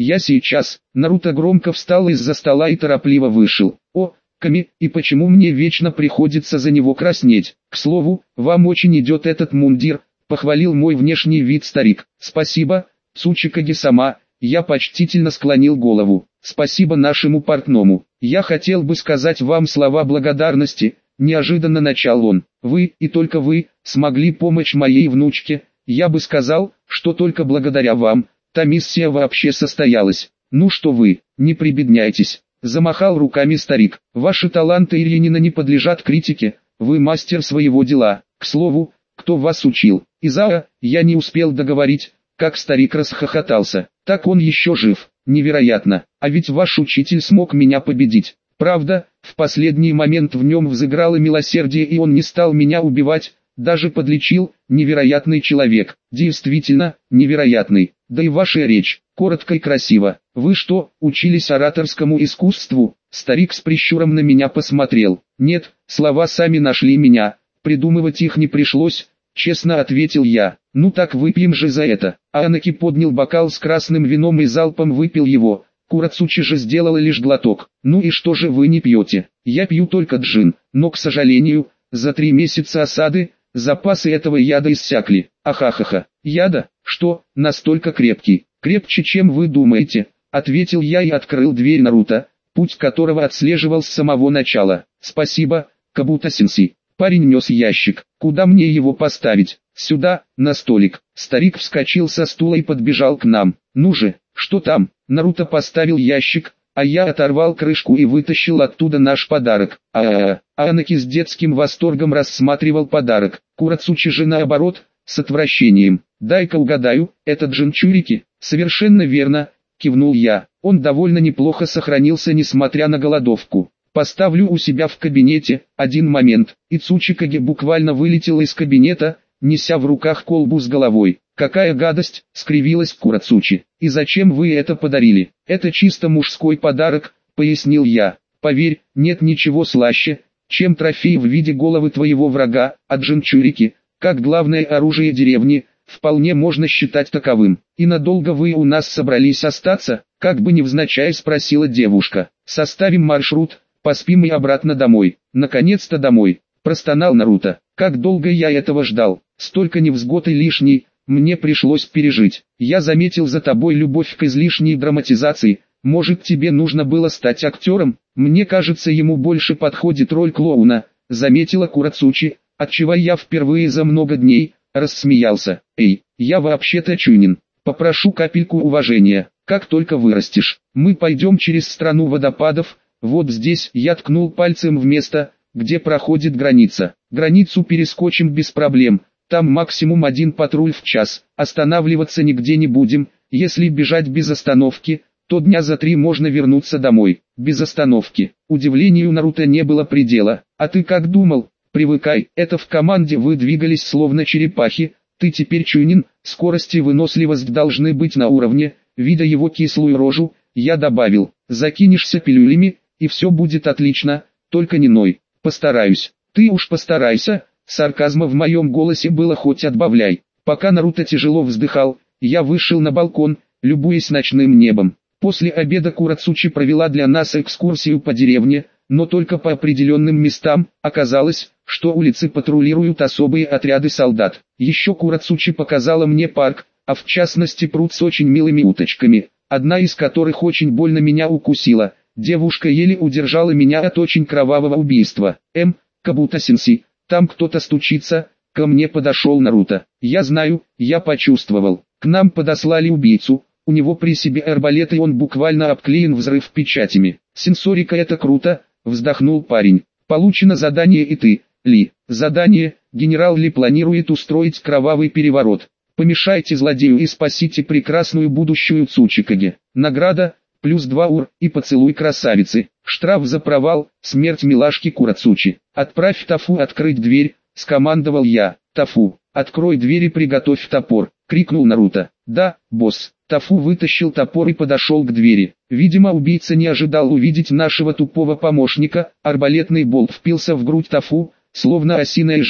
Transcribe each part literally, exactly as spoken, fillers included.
я сейчас. Наруто громко встал из-за стола и торопливо вышел. О, Ками, и почему мне вечно приходится за него краснеть? К слову, вам очень идет этот мундир, похвалил мой внешний вид старик. Спасибо, Цучикаги-сама, я почтительно склонил голову. Спасибо нашему портному. Я хотел бы сказать вам слова благодарности, неожиданно начал он. Вы, и только вы, смогли помочь моей внучке. Я бы сказал, что только благодаря вам, та миссия вообще состоялась. Ну что вы, не прибедняйтесь. Замахал руками старик. Ваши таланты Ильинина не подлежат критике, вы мастер своего дела. К слову, кто вас учил? Изаа, я не успел договорить, как старик расхохотался. Так он еще жив, невероятно. А ведь ваш учитель смог меня победить. Правда, в последний момент в нем взыграло милосердие и он не стал меня убивать, даже подлечил. Невероятный человек. Действительно, невероятный. Да и ваша речь, коротко и красиво. Вы что, учились ораторскому искусству? Старик с прищуром на меня посмотрел. Нет, слова сами нашли меня, придумывать их не пришлось, честно ответил я. Ну так выпьем же за это. Анаки поднял бокал с красным вином и залпом выпил его. Курацучи же сделала лишь глоток. Ну и что же вы не пьете? Я пью только джин, но, к сожалению, за три месяца осады, запасы этого яда иссякли. Ахахаха. Яда? Что, настолько крепкий? Крепче, чем вы думаете, ответил я и открыл дверь Наруто, путь которого отслеживал с самого начала. Спасибо, Кабута-сенсей. Парень нес ящик. Куда мне его поставить? Сюда, на столик. Старик вскочил со стула и подбежал к нам. Ну же, что там? Наруто поставил ящик, а я оторвал крышку и вытащил оттуда наш подарок. А-а-а. Анаки с детским восторгом рассматривал подарок. Курацучи же наоборот, с отвращением. Дай-ка угадаю, это джинчурики? Совершенно верно, кивнул я. Он довольно неплохо сохранился несмотря на голодовку. Поставлю у себя в кабинете. Один момент. И Цучикаги буквально вылетел из кабинета, неся в руках колбу с головой. Какая гадость, скривилась Курацучи. И зачем вы это подарили? Это чисто мужской подарок, пояснил я. Поверь, нет ничего слаще, чем трофей в виде головы твоего врага, а джинчурики, как главное оружие деревни, вполне можно считать таковым. И надолго вы у нас собрались остаться? Как бы невзначай спросила девушка. Составим маршрут, поспим и обратно домой. Наконец-то домой, простонал Наруто. Как долго я этого ждал, столько невзгод и лишней, мне пришлось пережить. Я заметил за тобой любовь к излишней драматизации. Может, тебе нужно было стать актером? Мне кажется, ему больше подходит роль клоуна, заметила Курацучи, отчего я впервые за много дней рассмеялся. Эй, я вообще-то чунин. Попрошу капельку уважения. Как только вырастешь, мы пойдем через страну водопадов. Вот здесь я ткнул пальцем в место, где проходит граница. Границу перескочим без проблем. Там максимум один патруль в час. Останавливаться нигде не будем. Если бежать без остановки, то дня за три можно вернуться домой. Без остановки. Удивлению Наруто не было предела. А ты как думал? Привыкай, это в команде вы двигались словно черепахи. Ты теперь чунин, скорость и выносливость должны быть на уровне. Видя его кислую рожу, я добавил, закинешься пилюлями, и все будет отлично, только не ной. Постараюсь. Ты уж постарайся. Сарказма в моем голосе было хоть отбавляй. Пока Наруто тяжело вздыхал, я вышел на балкон, любуясь ночным небом. После обеда Курацучи провела для нас экскурсию по деревне, но только по определенным местам. Оказалось, что улицы патрулируют особые отряды солдат. Еще Курацучи показала мне парк, а в частности пруд с очень милыми уточками, одна из которых очень больно меня укусила. Девушка еле удержала меня от очень кровавого убийства. М, Кабута-сенсей, там кто-то стучится. Ко мне подошел Наруто. Я знаю, я почувствовал. К нам подослали убийцу. У него при себе арбалет и он буквально обклеен взрыв печатями. Сенсорика, это круто, вздохнул парень. Получено задание и ты, Ли. Задание, генерал Ли планирует устроить кровавый переворот. Помешайте злодею и спасите прекрасную будущую Цучикаги. Награда, плюс два ур, и поцелуй красавицы. Штраф за провал, смерть милашки Курацучи. Отправь Тафу открыть дверь, скомандовал я. Тафу, открой дверь и приготовь топор, крикнул Наруто. Да, босс. Тафу вытащил топор и подошел к двери. Видимо, убийца не ожидал увидеть нашего тупого помощника. Арбалетный болт впился в грудь Тафу, словно осиное жало.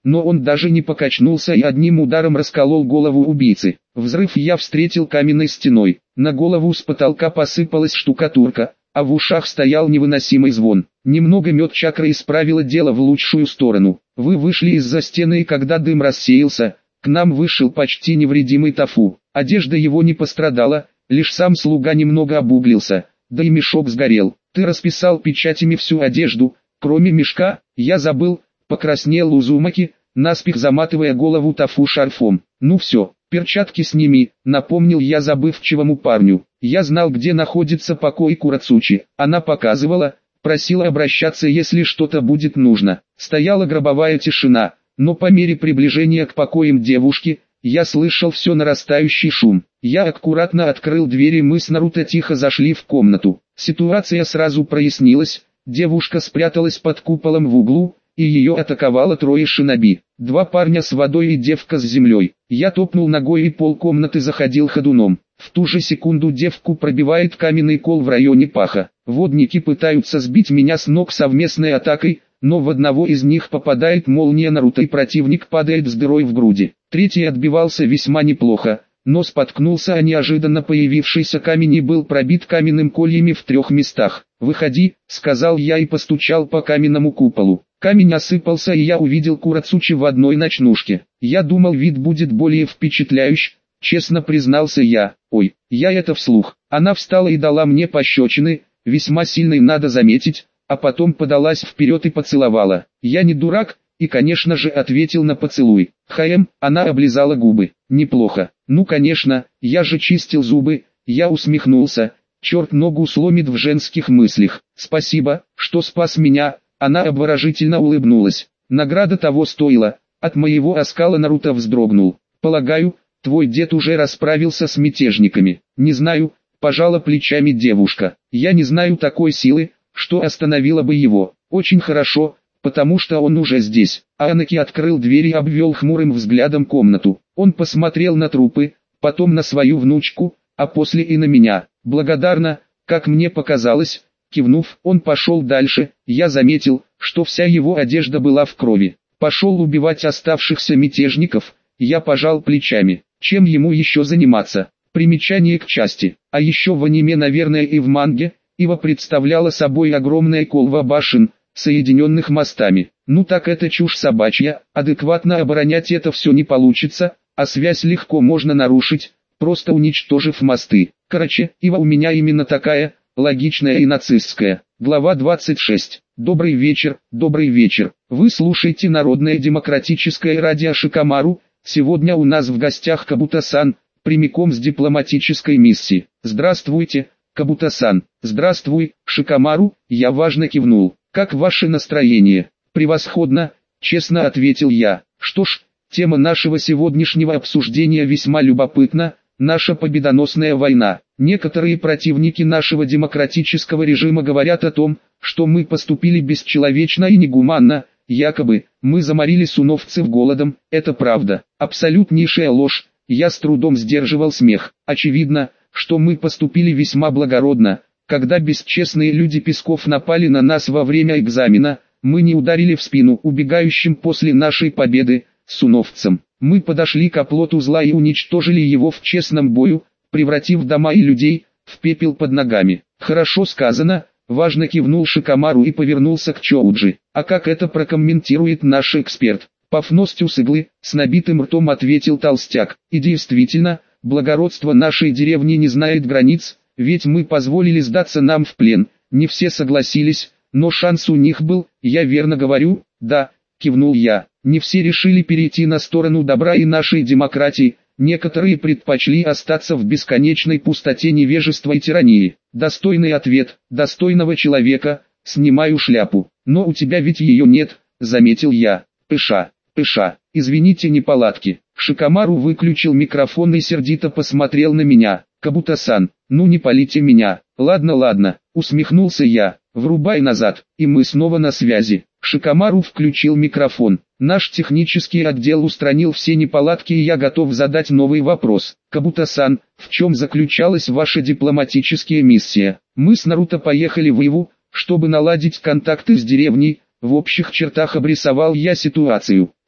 но он даже не покачнулся и одним ударом расколол голову убийцы. Взрыв я встретил каменной стеной, на голову с потолка посыпалась штукатурка, а в ушах стоял невыносимый звон. Немного мед чакры исправило дело в лучшую сторону. Вы вышли из-за стены, и когда дым рассеялся, к нам вышел почти невредимый Тафу. Одежда его не пострадала, лишь сам слуга немного обуглился, да и мешок сгорел. Ты расписал печатями всю одежду, кроме мешка. Я забыл, покраснел Узумаки, наспех заматывая голову Тафу шарфом. Ну все, перчатки сними, напомнил я забывчивому парню. Я знал, где находится покой Курацучи. Она показывала, просила обращаться, если что-то будет нужно. Стояла гробовая тишина, но по мере приближения к покоям девушки, я слышал все нарастающий шум. Я аккуратно открыл дверь, и мы с Наруто тихо зашли в комнату. Ситуация сразу прояснилась, девушка спряталась под куполом в углу, и ее атаковало трое шиноби. Два парня с водой и девка с землей. Я топнул ногой, и пол комнаты заходил ходуном. В ту же секунду девку пробивает каменный кол в районе паха. Водники пытаются сбить меня с ног совместной атакой, но в одного из них попадает молния Наруто, и противник падает с дырой в груди. Третий отбивался весьма неплохо, но споткнулся о неожиданно появившийся камень и был пробит каменным кольями в трех местах. «Выходи», — сказал я и постучал по каменному куполу. Камень осыпался, и я увидел Курацучи в одной ночнушке. Я думал, вид будет более впечатляющий, честно признался я. Ой, я это вслух. Она встала и дала мне пощечины, весьма сильной, надо заметить, а потом подалась вперед и поцеловала. Я не дурак, и конечно же ответил на поцелуй. Хаем, она облизала губы. Неплохо. Ну конечно, я же чистил зубы. Я усмехнулся. Черт ногу сломит в женских мыслях. Спасибо, что спас меня. Она обворожительно улыбнулась. Награда того стоила. От моего оскала Наруто вздрогнул. Полагаю, твой дед уже расправился с мятежниками. Не знаю, пожала плечами девушка. Я не знаю такой силы, что остановило бы его. Очень хорошо, потому что он уже здесь. Анаки открыл дверь и обвел хмурым взглядом комнату. Он посмотрел на трупы, потом на свою внучку, а после и на меня. Благодарно, как мне показалось. Кивнув, он пошел дальше. Я заметил, что вся его одежда была в крови. Пошел убивать оставшихся мятежников. Я пожал плечами. Чем ему еще заниматься? Примечание к части. А еще в аниме, наверное, и в манге, Ива представляла собой огромное колво башен, соединенных мостами. Ну так это чушь собачья, адекватно оборонять это все не получится, а связь легко можно нарушить, просто уничтожив мосты. Короче, Ива у меня именно такая, логичная и нацистская. Глава двадцать шесть. Добрый вечер, добрый вечер. Вы слушаете Народное демократическое радио Шикамару. Сегодня у нас в гостях Кабуто-сан, прямиком с дипломатической миссии. Здравствуйте, Кабуто-сан. Здравствуй, Шикамару. Я важно кивнул. Как ваше настроение? Превосходно, честно ответил я. Что ж, тема нашего сегодняшнего обсуждения весьма любопытна. Наша победоносная война. Некоторые противники нашего демократического режима говорят о том, что мы поступили бесчеловечно и негуманно, якобы, мы заморили суновцев голодом. Это правда, абсолютнейшая ложь. Я с трудом сдерживал смех. Очевидно, что мы поступили весьма благородно. Когда бесчестные люди Песков напали на нас во время экзамена, мы не ударили в спину убегающим после нашей победы суновцам. Мы подошли к оплоту зла и уничтожили его в честном бою, превратив дома и людей в пепел под ногами. Хорошо сказано, важно кивнул Шикамару и повернулся к Чоуджи. А как это прокомментирует наш эксперт? Пафностью с иглы, с набитым ртом ответил толстяк. И действительно, благородство нашей деревни не знает границ, ведь мы позволили сдаться нам в плен. Не все согласились, но шанс у них был, я верно говорю? Да, кивнул я. Не все решили перейти на сторону добра и нашей демократии, некоторые предпочли остаться в бесконечной пустоте невежества и тирании. Достойный ответ, достойного человека, снимаю шляпу. Но у тебя ведь ее нет, заметил я. Пыша, пыша, извините неполадки. Шикамару выключил микрофон и сердито посмотрел на меня. Кабуто-сан, ну не палите меня. Ладно, ладно, усмехнулся я. Врубай назад, и мы снова на связи. Шикамару включил микрофон. Наш технический отдел устранил все неполадки, и я готов задать новый вопрос. Кабуто-сан, в чем заключалась ваша дипломатическая миссия? Мы с Наруто поехали в Иву, чтобы наладить контакты с деревней. В общих чертах обрисовал я ситуацию.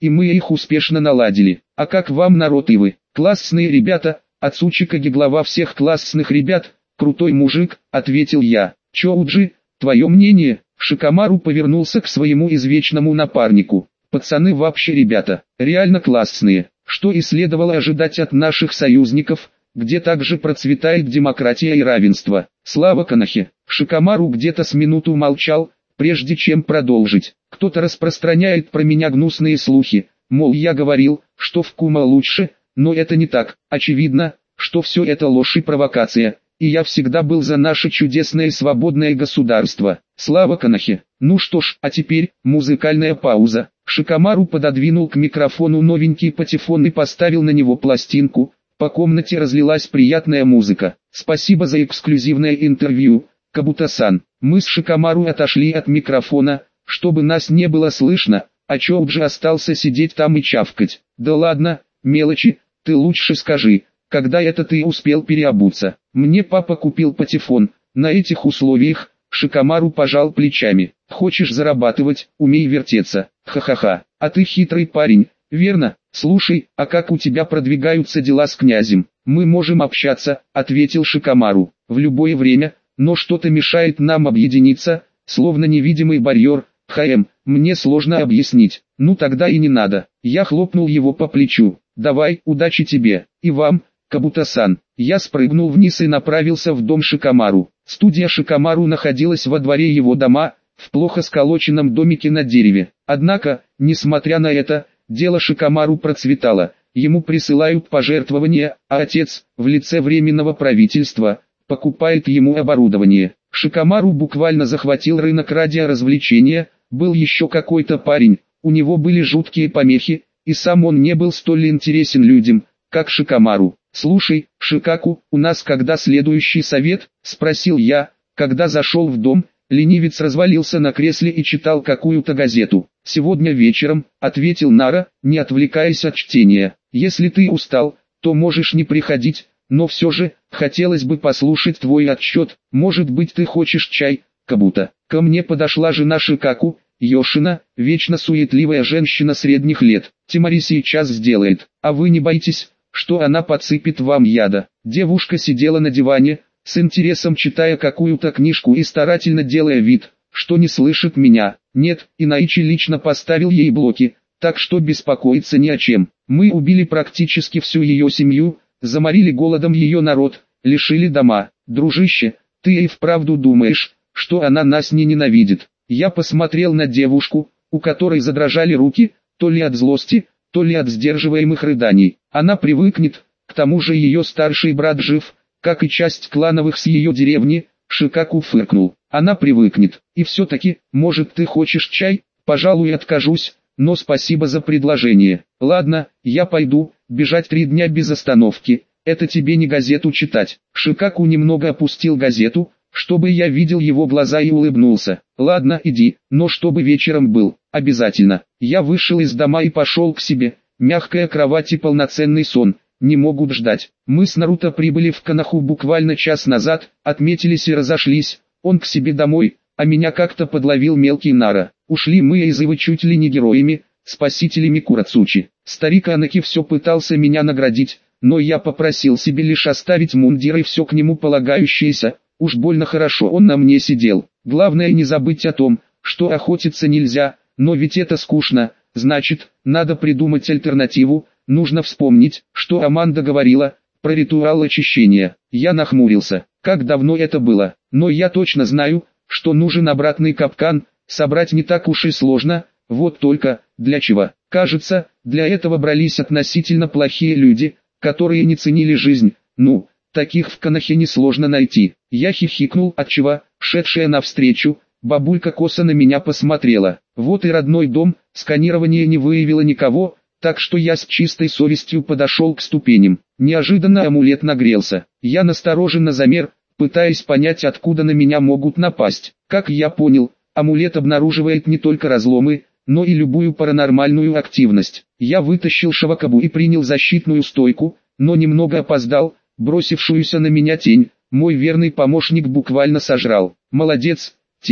и мы их успешно наладили. А как вам народ и вы? Классные ребята, Ацучикаги глава всех классных ребят, крутой мужик, ответил я. Чоуджи, твое мнение? Шикомару повернулся к своему извечному напарнику. Пацаны вообще ребята, реально классные, что и следовало ожидать от наших союзников, где также процветает демократия и равенство. Слава Канахе! Шикомару где-то с минуту молчал, прежде чем продолжить. Кто-то распространяет про меня гнусные слухи, мол я говорил, что в Кума лучше, но это не так. Очевидно, что все это ложь и провокация, и я всегда был за наше чудесное свободное государство. Слава Канахе! Ну что ж, а теперь музыкальная пауза. Шикомару пододвинул к микрофону новенький патефон и поставил на него пластинку. По комнате разлилась приятная музыка. Спасибо за эксклюзивное интервью, Кабута-сан. Мы с Шикомару отошли от микрофона, чтобы нас не было слышно, а Чоуджи остался сидеть там и чавкать. Да ладно, мелочи, ты лучше скажи, когда это ты успел переобуться? Мне папа купил патефон, на этих условиях. Шикомару пожал плечами. Хочешь зарабатывать, умей вертеться. Ха-ха-ха, а ты хитрый парень, верно? Слушай, а как у тебя продвигаются дела с князем? Мы можем общаться, ответил Шикомару, в любое время, но что-то мешает нам объединиться, словно невидимый барьер. Хаэм, мне сложно объяснить. Ну тогда и не надо. Я хлопнул его по плечу. Давай, удачи тебе, и вам, Кабута-сан. Я спрыгнул вниз и направился в дом Шикомару. Студия Шикомару находилась во дворе его дома, в плохо сколоченном домике на дереве. Однако, несмотря на это, дело Шикомару процветало. Ему присылают пожертвования, а отец, в лице временного правительства, покупает ему оборудование. Шикомару буквально захватил рынок радиоразвлечения. Был еще какой-то парень, у него были жуткие помехи, и сам он не был столь интересен людям, как Шикомару. «Слушай, Шикаку, у нас когда следующий совет?» – спросил я, когда зашел в дом. Ленивец развалился на кресле и читал какую-то газету. «Сегодня вечером», – ответил Нара, не отвлекаясь от чтения. «Если ты устал, то можешь не приходить, но все же, хотелось бы послушать твой отчет. Может быть ты хочешь чай, Кабута?» Ко мне подошла жена Шикаку, Йошина, вечно суетливая женщина средних лет. «Тимари сейчас сделает, а вы не боитесь, что она подсыпет вам яда?» Девушка сидела на диване, с интересом читая какую-то книжку и старательно делая вид, что не слышит меня. Нет, Инаичи лично поставил ей блоки, так что беспокоиться ни о чем. Мы убили практически всю ее семью, заморили голодом ее народ, лишили дома. Дружище, ты и вправду думаешь, что она нас не ненавидит? Я посмотрел на девушку, у которой задрожали руки, то ли от злости, то ли от сдерживаемых рыданий. Она привыкнет, к тому же ее старший брат жив, как и часть клановых с ее деревни. Шикаку фыркнул. Она привыкнет. И все-таки, может ты хочешь чай? Пожалуй откажусь, но спасибо за предложение. Ладно, я пойду, бежать три дня без остановки, это тебе не газету читать. Шикаку немного опустил газету, чтобы я видел его глаза, и улыбнулся. Ладно, иди, но чтобы вечером был, обязательно. Я вышел из дома и пошел к себе. Мягкая кровать и полноценный сон не могут ждать. Мы с Наруто прибыли в Канаху буквально час назад, отметились и разошлись. Он к себе домой, а меня как-то подловил мелкий Нара. Ушли мы из Ивы чуть ли не героями, спасителями Курацучи. Старик Анаки все пытался меня наградить, но я попросил себе лишь оставить мундир и все к нему полагающееся. Уж больно хорошо он на мне сидел. Главное не забыть о том, что охотиться нельзя, но ведь это скучно. Значит, надо придумать альтернативу. Нужно вспомнить, что Аманда говорила про ритуал очищения. Я нахмурился. Как давно это было? Но я точно знаю, что нужен обратный капкан. Собрать не так уж и сложно. Вот только, для чего? Кажется, для этого брались относительно плохие люди, которые не ценили жизнь. Ну, таких в Канахе несложно найти. Я хихикнул, отчего, шедшая навстречу, бабулька косо на меня посмотрела. Вот и родной дом, сканирование не выявило никого, так что я с чистой совестью подошел к ступеням. Неожиданно амулет нагрелся. Я настороженно замер, пытаясь понять, откуда на меня могут напасть. Как я понял, амулет обнаруживает не только разломы, но и любую паранормальную активность. Я вытащил Шавакабу и принял защитную стойку, но немного опоздал. Бросившуюся на меня тень, мой верный помощник буквально сожрал. «Молодец, тень», —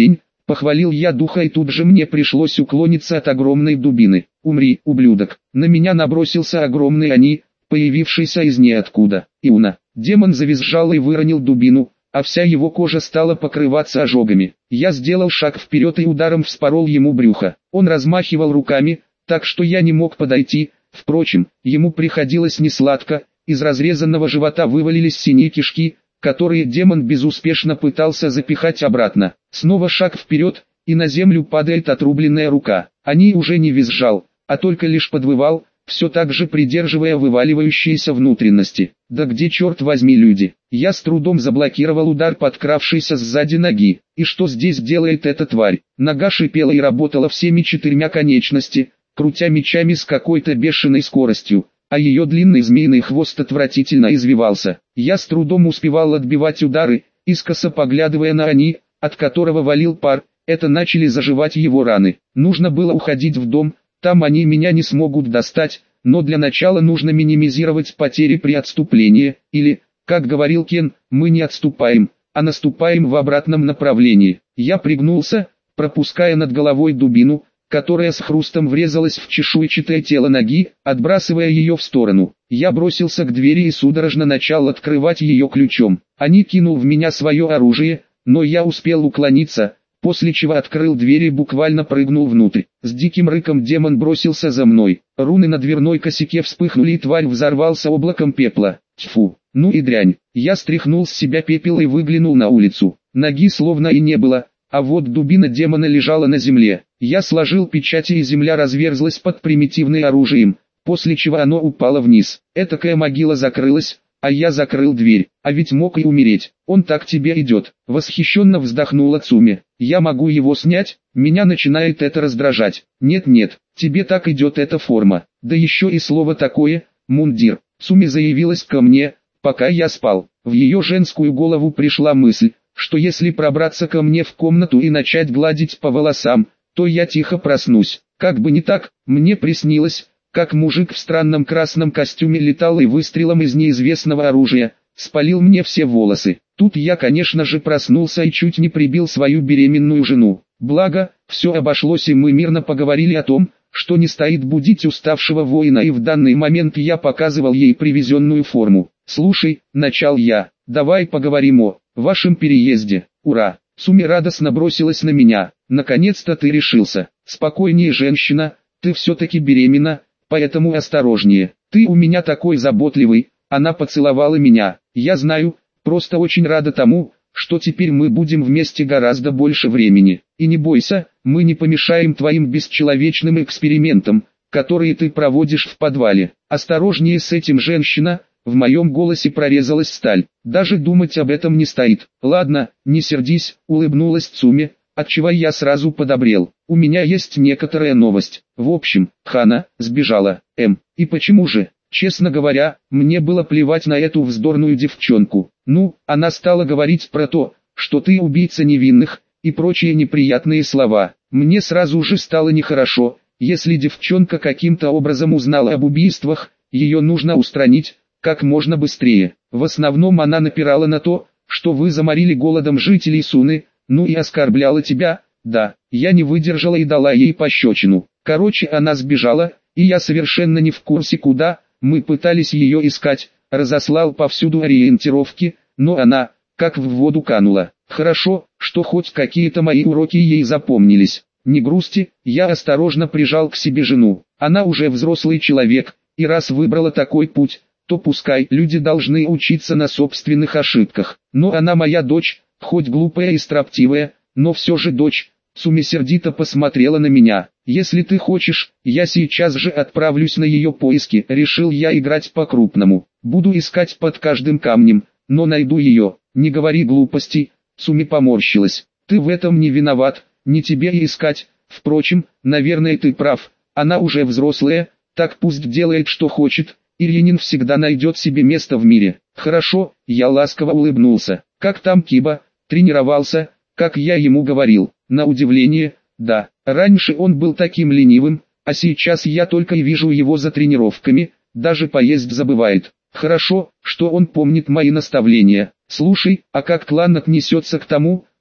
Похвалил я духа, и тут же мне пришлось уклониться от огромной дубины. «Умри, ублюдок!» На меня набросился огромный они, появившийся из ниоткуда. Иуна. Демон завизжал и выронил дубину, а вся его кожа стала покрываться ожогами. Я сделал шаг вперед и ударом вспорол ему брюхо. Он размахивал руками, так что я не мог подойти. Впрочем, ему приходилось несладко. Из разрезанного живота вывалились синие кишки, которые демон безуспешно пытался запихать обратно. Снова шаг вперед, и на землю падает отрубленная рука. Они уже не визжал, а только лишь подвывал, все так же придерживая вываливающиеся внутренности. Да где, черт возьми, люди? Я с трудом заблокировал удар подкравшийся сзади ноги. И что здесь делает эта тварь? Нога шипела и работала всеми четырьмя конечности, крутя мечами с какой-то бешеной скоростью, а ее длинный змеиный хвост отвратительно извивался. Я с трудом успевал отбивать удары, искоса поглядывая на они, от которого валил пар. Это начали заживать его раны. Нужно было уходить в дом, там они меня не смогут достать, но для начала нужно минимизировать потери при отступлении, или, как говорил Кен, мы не отступаем, а наступаем в обратном направлении. Я пригнулся, пропуская над головой дубину, которая с хрустом врезалась в чешуйчатое тело ноги, отбрасывая ее в сторону. Я бросился к двери и судорожно начал открывать ее ключом. Они кинул в меня свое оружие, но я успел уклониться, после чего открыл дверь и буквально прыгнул внутрь. С диким рыком демон бросился за мной. Руны на дверной косяке вспыхнули, и тварь взорвался облаком пепла. Тьфу, ну и дрянь. Я стряхнул с себя пепел и выглянул на улицу. Ноги словно и не было, а вот дубина демона лежала на земле. Я сложил печати, и земля разверзлась под примитивным оружием, после чего оно упало вниз. Этакая могила закрылась, а я закрыл дверь. А ведь мог и умереть. Он так тебе идет. Восхищенно вздохнула Цуми. Я могу его снять? Меня начинает это раздражать. Нет-нет, тебе так идет эта форма. Да еще и слово такое, мундир. Цуми заявилась ко мне, пока я спал. В ее женскую голову пришла мысль, что если пробраться ко мне в комнату и начать гладить по волосам, то я тихо проснусь. Как бы не так, мне приснилось, как мужик в странном красном костюме летал и выстрелом из неизвестного оружия спалил мне все волосы. Тут я, конечно же, проснулся и чуть не прибил свою беременную жену. Благо, все обошлось, и мы мирно поговорили о том, что не стоит будить уставшего воина, и в данный момент я показывал ей привезенную форму. «Слушай», — начал я, — «давай поговорим о вашем переезде». «Ура!» Цуми радостно бросилась на меня. «Наконец-то ты решился. Спокойнее, женщина, ты все-таки беременна, поэтому осторожнее. Ты у меня такой заботливый». Она поцеловала меня. «Я знаю, просто очень рада тому, что теперь мы будем вместе гораздо больше времени. И не бойся, мы не помешаем твоим бесчеловечным экспериментам, которые ты проводишь в подвале. Осторожнее с этим, женщина». В моем голосе прорезалась сталь. «Даже думать об этом не стоит». «Ладно, не сердись», — улыбнулась Цуми, отчего я сразу подобрел. «У меня есть некоторая новость. В общем, Хана сбежала. Эм, и почему же? Честно говоря, мне было плевать на эту вздорную девчонку. Ну, она стала говорить про то, что ты убийца невинных, и прочие неприятные слова. Мне сразу же стало нехорошо. Если девчонка каким-то образом узнала об убийствах, ее нужно устранить как можно быстрее. В основном она напирала на то, что вы заморили голодом жителей Суны, ну и оскорбляла тебя. Да, я не выдержала и дала ей пощечину. Короче, она сбежала, и я совершенно не в курсе куда. Мы пытались ее искать, разослал повсюду ориентировки, но она, как в воду канула. Хорошо, что хоть какие-то мои уроки ей запомнились. Не грусти, я осторожно прижал к себе жену. Она уже взрослый человек, и раз выбрала такой путь, то пускай. Люди должны учиться на собственных ошибках. Но она моя дочь, хоть глупая и строптивая, но все же дочь. Цуми сердито посмотрела на меня. «Если ты хочешь, я сейчас же отправлюсь на ее поиски». Решил я играть по-крупному. Буду искать под каждым камнем, но найду ее. «Не говори глупостей», — Цуми поморщилась. «Ты в этом не виноват, не тебе и искать. Впрочем, наверное, ты прав. Она уже взрослая, так пусть делает, что хочет. Ильянин всегда найдет себе место в мире». «Хорошо», — я ласково улыбнулся. «Как там Киба? Тренировался, как я ему говорил?» На удивление, да. Раньше он был таким ленивым, а сейчас я только и вижу его за тренировками, даже поесть забывает. Хорошо, что он помнит мои наставления. Слушай, а как клан отнесется к тому,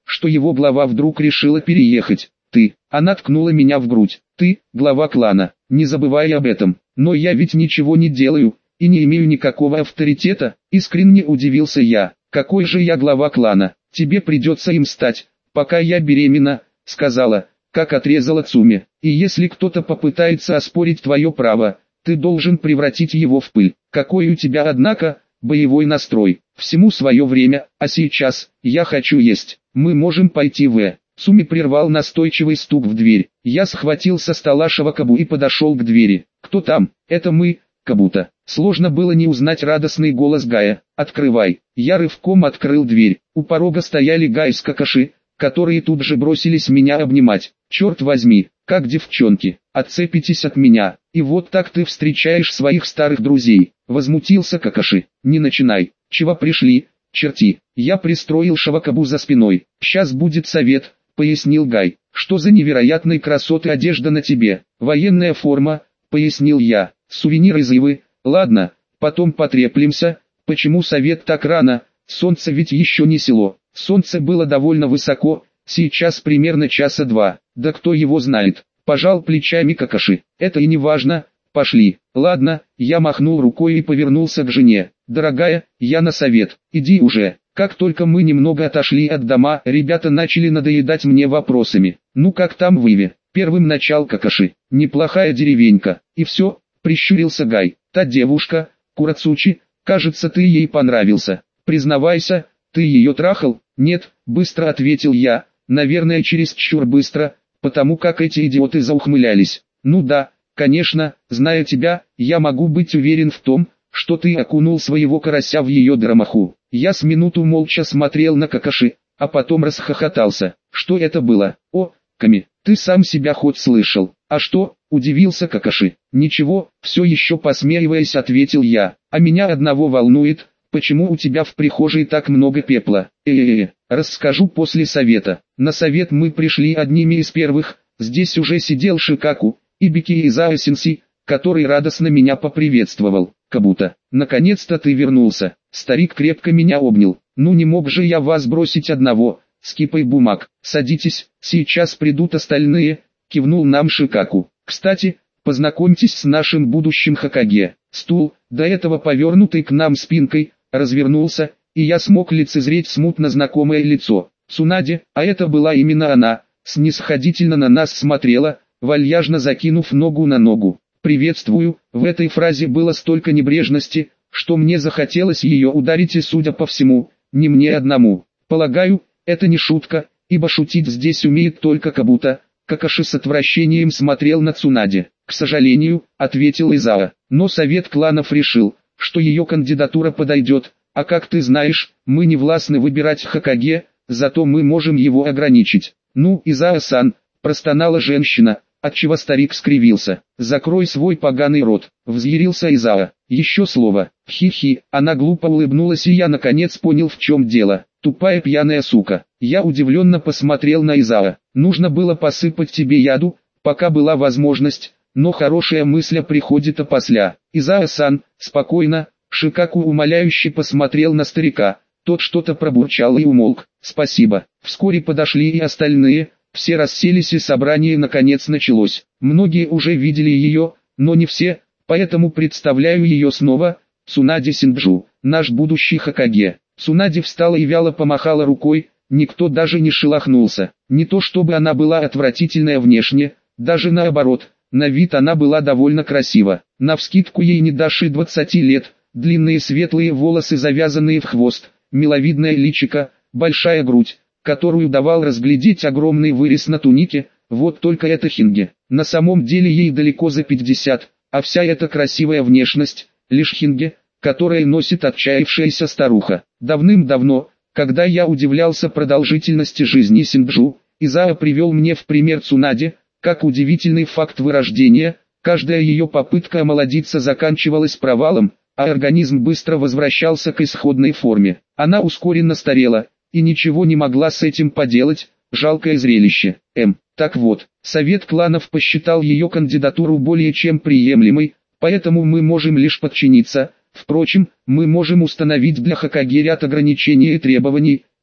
что его глава вдруг решила переехать. Ты, она ткнула меня в грудь. Ты, глава клана, не забывай об этом. Но я ведь ничего не делаю, и не имею никакого авторитета, искренне удивился я. Какой же я глава клана? Тебе придется им стать, пока я беременна, сказала, как отрезала Цуми. И если кто-то попытается оспорить твое право, ты должен превратить его в пыль. Какой у тебя, однако, боевой настрой. Всему свое время, а сейчас, я хочу есть. Мы можем пойти в... Цуми прервал настойчивый стук в дверь. Я схватил со стола шавакабу и подошел к двери. Кто там? Это мы, Кабута. Сложно было не узнать радостный голос Гая. Открывай. Я рывком открыл дверь. У порога стояли Гай с Какаши, которые тут же бросились меня обнимать. Черт возьми, как девчонки, отцепитесь от меня. И вот так ты встречаешь своих старых друзей. Возмутился Какаши. Не начинай. Чего пришли, черти? Я пристроил шавакабу за спиной. Сейчас будет совет, пояснил Гай. Что за невероятной красоты одежда на тебе? Военная форма, пояснил я. Сувенир из Ивы. Ладно, потом потреплемся. Почему совет так рано? Солнце ведь еще не село. Солнце было довольно высоко, сейчас примерно часа два. Да кто его знает? Пожал плечами Какаши. Это и не важно. Пошли. Ладно, я махнул рукой и повернулся к жене. Дорогая, я на совет. Иди уже. Как только мы немного отошли от дома, ребята начали надоедать мне вопросами. Ну как там в Иве? Первым начал Какаши. Неплохая деревенька. И все, прищурился Гай. Та девушка, Курацучи, кажется, ты ей понравился. Признавайся, ты ее трахал? Нет, быстро ответил я. Наверное, чересчур быстро, потому как эти идиоты заухмылялись. Ну да, конечно, зная тебя, я могу быть уверен в том, что ты окунул своего карася в ее драмаху. Я с минуту молча смотрел на Какаши, а потом расхохотался. Что это было? О, Ками, ты сам себя хоть слышал? А что? Удивился Какаши. Ничего, все еще посмеиваясь ответил я. А меня одного волнует, почему у тебя в прихожей так много пепла? Э-э-э, расскажу после совета. На совет мы пришли одними из первых. Здесь уже сидел Шикаку, Ибики и Изао-сенсей, который радостно меня поприветствовал. Кабута, наконец-то ты вернулся. Старик крепко меня обнял. Ну не мог же я вас бросить одного, с кипой бумаг. Садитесь, сейчас придут остальные, кивнул нам Шикаку. Кстати, познакомьтесь с нашим будущим Хокаге. Стул, до этого повернутый к нам спинкой, развернулся, и я смог лицезреть смутно знакомое лицо. Цунаде, а это была именно она, снисходительно на нас смотрела, вальяжно закинув ногу на ногу. «Приветствую», в этой фразе было столько небрежности, что мне захотелось ее ударить, и, судя по всему, не мне одному. Полагаю, это не шутка, ибо шутить здесь умеет только Кабута. Какаши с отвращением смотрел на Цунаде. «К сожалению», — ответил Изао, — «но совет кланов решил, что ее кандидатура подойдет, а как ты знаешь, мы не властны выбирать Хокаге, зато мы можем его ограничить». «Ну, Изао-сан», — простонала женщина, отчего старик скривился. «Закрой свой поганый рот», — взъярился Изао. «Еще слово». Хи-хи, она глупо улыбнулась, и я наконец понял, в чем дело. Тупая пьяная сука. Я удивленно посмотрел на Изао. Нужно было посыпать тебе яду, пока была возможность, но хорошая мысль приходит опосля. Изао-сан, спокойно. Шикаку умоляюще посмотрел на старика. Тот что-то пробурчал и умолк. «Спасибо». Вскоре подошли и остальные. Все расселись, и собрание наконец началось. Многие уже видели ее, но не все, поэтому представляю ее снова. Цунаде Синджу, наш будущий Хокаге. Цунаде встала и вяло помахала рукой, никто даже не шелохнулся. Не то чтобы она была отвратительная внешне, даже наоборот, на вид она была довольно красива. Навскидку ей не дашь и двадцати лет, длинные светлые волосы, завязанные в хвост, миловидное личико, большая грудь, которую давал разглядеть огромный вырез на тунике. Вот только это хинге. На самом деле ей далеко за пятьдесят, а вся эта красивая внешность — лишь хинге, которая носит отчаявшаяся старуха. Давным-давно, когда я удивлялся продолжительности жизни Синджу, Изао привел мне в пример Цунаде, как удивительный факт вырождения. Каждая ее попытка омолодиться заканчивалась провалом, а организм быстро возвращался к исходной форме. Она ускоренно старела, и ничего не могла с этим поделать. Жалкое зрелище. М. Так вот, совет кланов посчитал ее кандидатуру более чем приемлемой, поэтому мы можем лишь подчиниться. Впрочем, мы можем установить для Хокаге ряд ограничений и требований,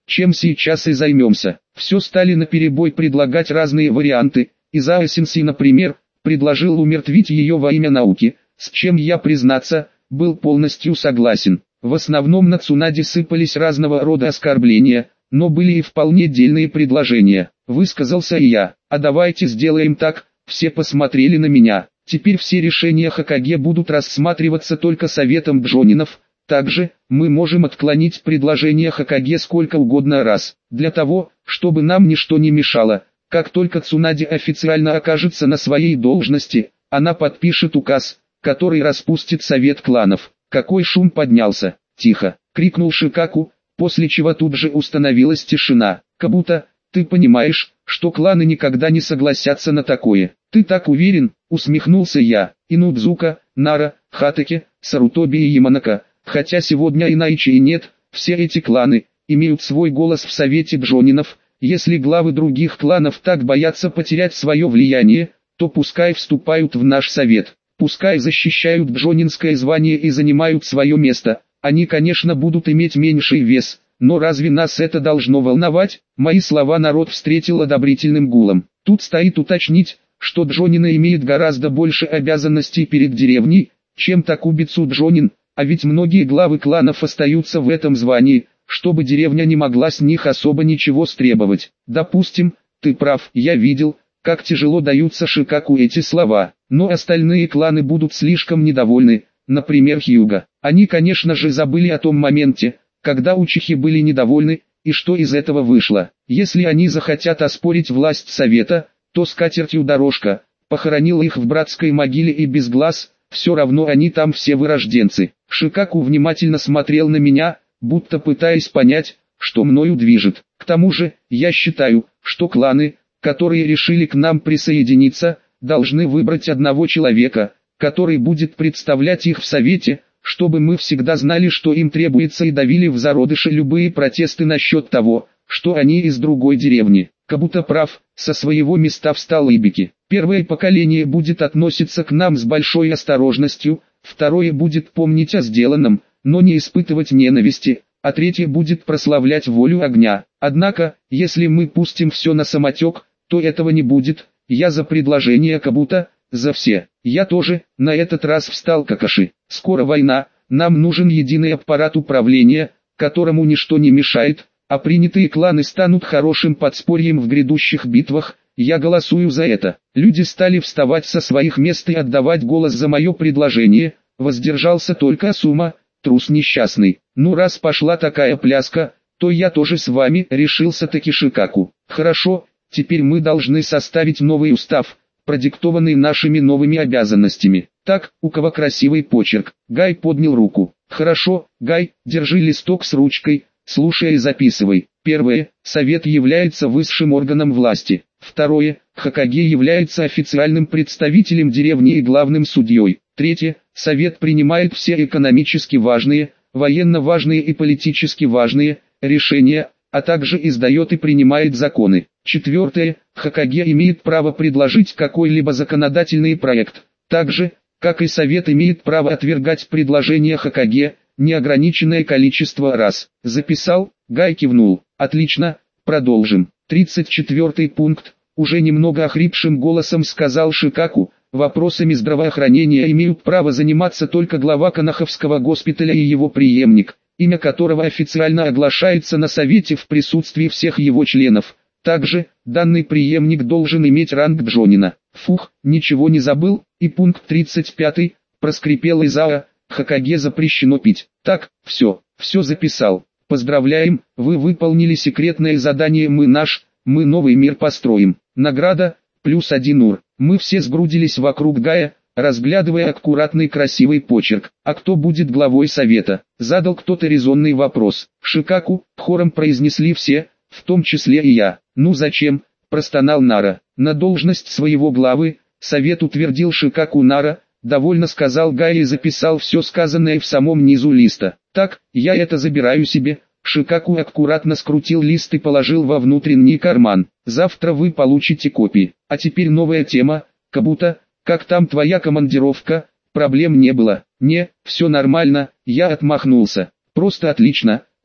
чем сейчас и займемся. Все стали наперебой предлагать разные варианты. Изао Сенсей, например, предложил умертвить ее во имя науки, с чем я, признаться, был полностью согласен. В основном на Цунаде сыпались разного рода оскорбления, но были и вполне дельные предложения. Высказался и я: а давайте сделаем так. Все посмотрели на меня. Теперь все решения Хокаге будут рассматриваться только советом джонинов. Также, мы можем отклонить предложение Хокаге сколько угодно раз. Для того, чтобы нам ничто не мешало, как только Цунаде официально окажется на своей должности, она подпишет указ, который распустит совет кланов. Какой шум поднялся! Тихо! Крикнул Шикаку, после чего тут же установилась тишина. Кабуто, ты понимаешь, что кланы никогда не согласятся на такое? Ты так уверен? Усмехнулся я. Инудзука, Нара, Хатаки, Сарутоби и Яманака, хотя сегодня Инайчи и нет, все эти кланы имеют свой голос в совете джонинов. Если главы других кланов так боятся потерять свое влияние, то пускай вступают в наш совет. Пускай защищают джонинское звание и занимают свое место. Они, конечно, будут иметь меньший вес, но разве нас это должно волновать? Мои слова народ встретил одобрительным гулом. Тут стоит уточнить, что джонины имеют гораздо больше обязанностей перед деревней, чем Такубицу джонин, а ведь многие главы кланов остаются в этом звании, чтобы деревня не могла с них особо ничего стребовать. Допустим, ты прав, я видел, как тяжело даются Шикаку эти слова, но остальные кланы будут слишком недовольны, например Хьюга. Они, конечно же, забыли о том моменте, когда учихи были недовольны, и что из этого вышло. Если они захотят оспорить власть совета, то с катертью дорожка, похоронил их в братской могиле и без глаз, все равно они там все вырожденцы. Шикаку внимательно смотрел на меня, будто пытаясь понять, что мною движет. К тому же, я считаю, что кланы, которые решили к нам присоединиться, должны выбрать одного человека, который будет представлять их в совете, чтобы мы всегда знали, что им требуется, и давили в зародыше любые протесты насчет того, что они из другой деревни. Кабуто прав, со своего места встал Ибики. Первое поколение будет относиться к нам с большой осторожностью, второе будет помнить о сделанном, но не испытывать ненависти, а третье будет прославлять волю огня. Однако, если мы пустим все на самотек, то этого не будет. Я за предложение Кабуто, за все. Я тоже, на этот раз встал Какаши. Скоро война, нам нужен единый аппарат управления, которому ничто не мешает, а принятые кланы станут хорошим подспорьем в грядущих битвах. Я голосую за это. Люди стали вставать со своих мест и отдавать голос за мое предложение. Воздержался только Асума, трус несчастный. Ну, раз пошла такая пляска, то я тоже с вами, решился таки Шикаку. Хорошо, теперь мы должны составить новый устав, продиктованный нашими новыми обязанностями. Так, у кого красивый почерк? Гай поднял руку. Хорошо, Гай, держи листок с ручкой, слушай и записывай. Первое. Совет является высшим органом власти. Второе. Хокаге является официальным представителем деревни и главным судьей. Третье. Совет принимает все экономически важные, военно важные и политически важные решения, а также издает и принимает законы. Четвертое. Хокаге имеет право предложить какой-либо законодательный проект. Так же, как и Совет имеет право отвергать предложения Хокаге, неограниченное количество раз. Записал? Гай кивнул. Отлично, продолжим. тридцать четвёртый пункт. Уже немного охрипшим голосом сказал Шикаку. Вопросами здравоохранения имеют право заниматься только глава Канаховского госпиталя и его преемник, имя которого официально оглашается на совете в присутствии всех его членов. Также, данный преемник должен иметь ранг джонина. Фух, ничего не забыл. И пункт тридцать пятый, проскрипел Изао, Хокаге запрещено пить. Так, все, все записал. Поздравляем, вы выполнили секретное задание «Мы наш», мы новый мир построим. Награда, плюс один ур. Мы все сгрудились вокруг Гая, разглядывая аккуратный красивый почерк. А кто будет главой совета? Задал кто-то резонный вопрос. Шикаку, хором произнесли все, в том числе и я. Ну зачем? Простонал Нара. На должность своего главы, совет утвердил Шикаку Нара, довольно сказал Гай и записал все сказанное в самом низу листа. Так, я это забираю себе. Шикаку аккуратно скрутил лист и положил во внутренний карман. Завтра вы получите копии. А теперь новая тема. Кабуто, как там твоя командировка? Проблем не было. Не, все нормально, я отмахнулся. Просто отлично.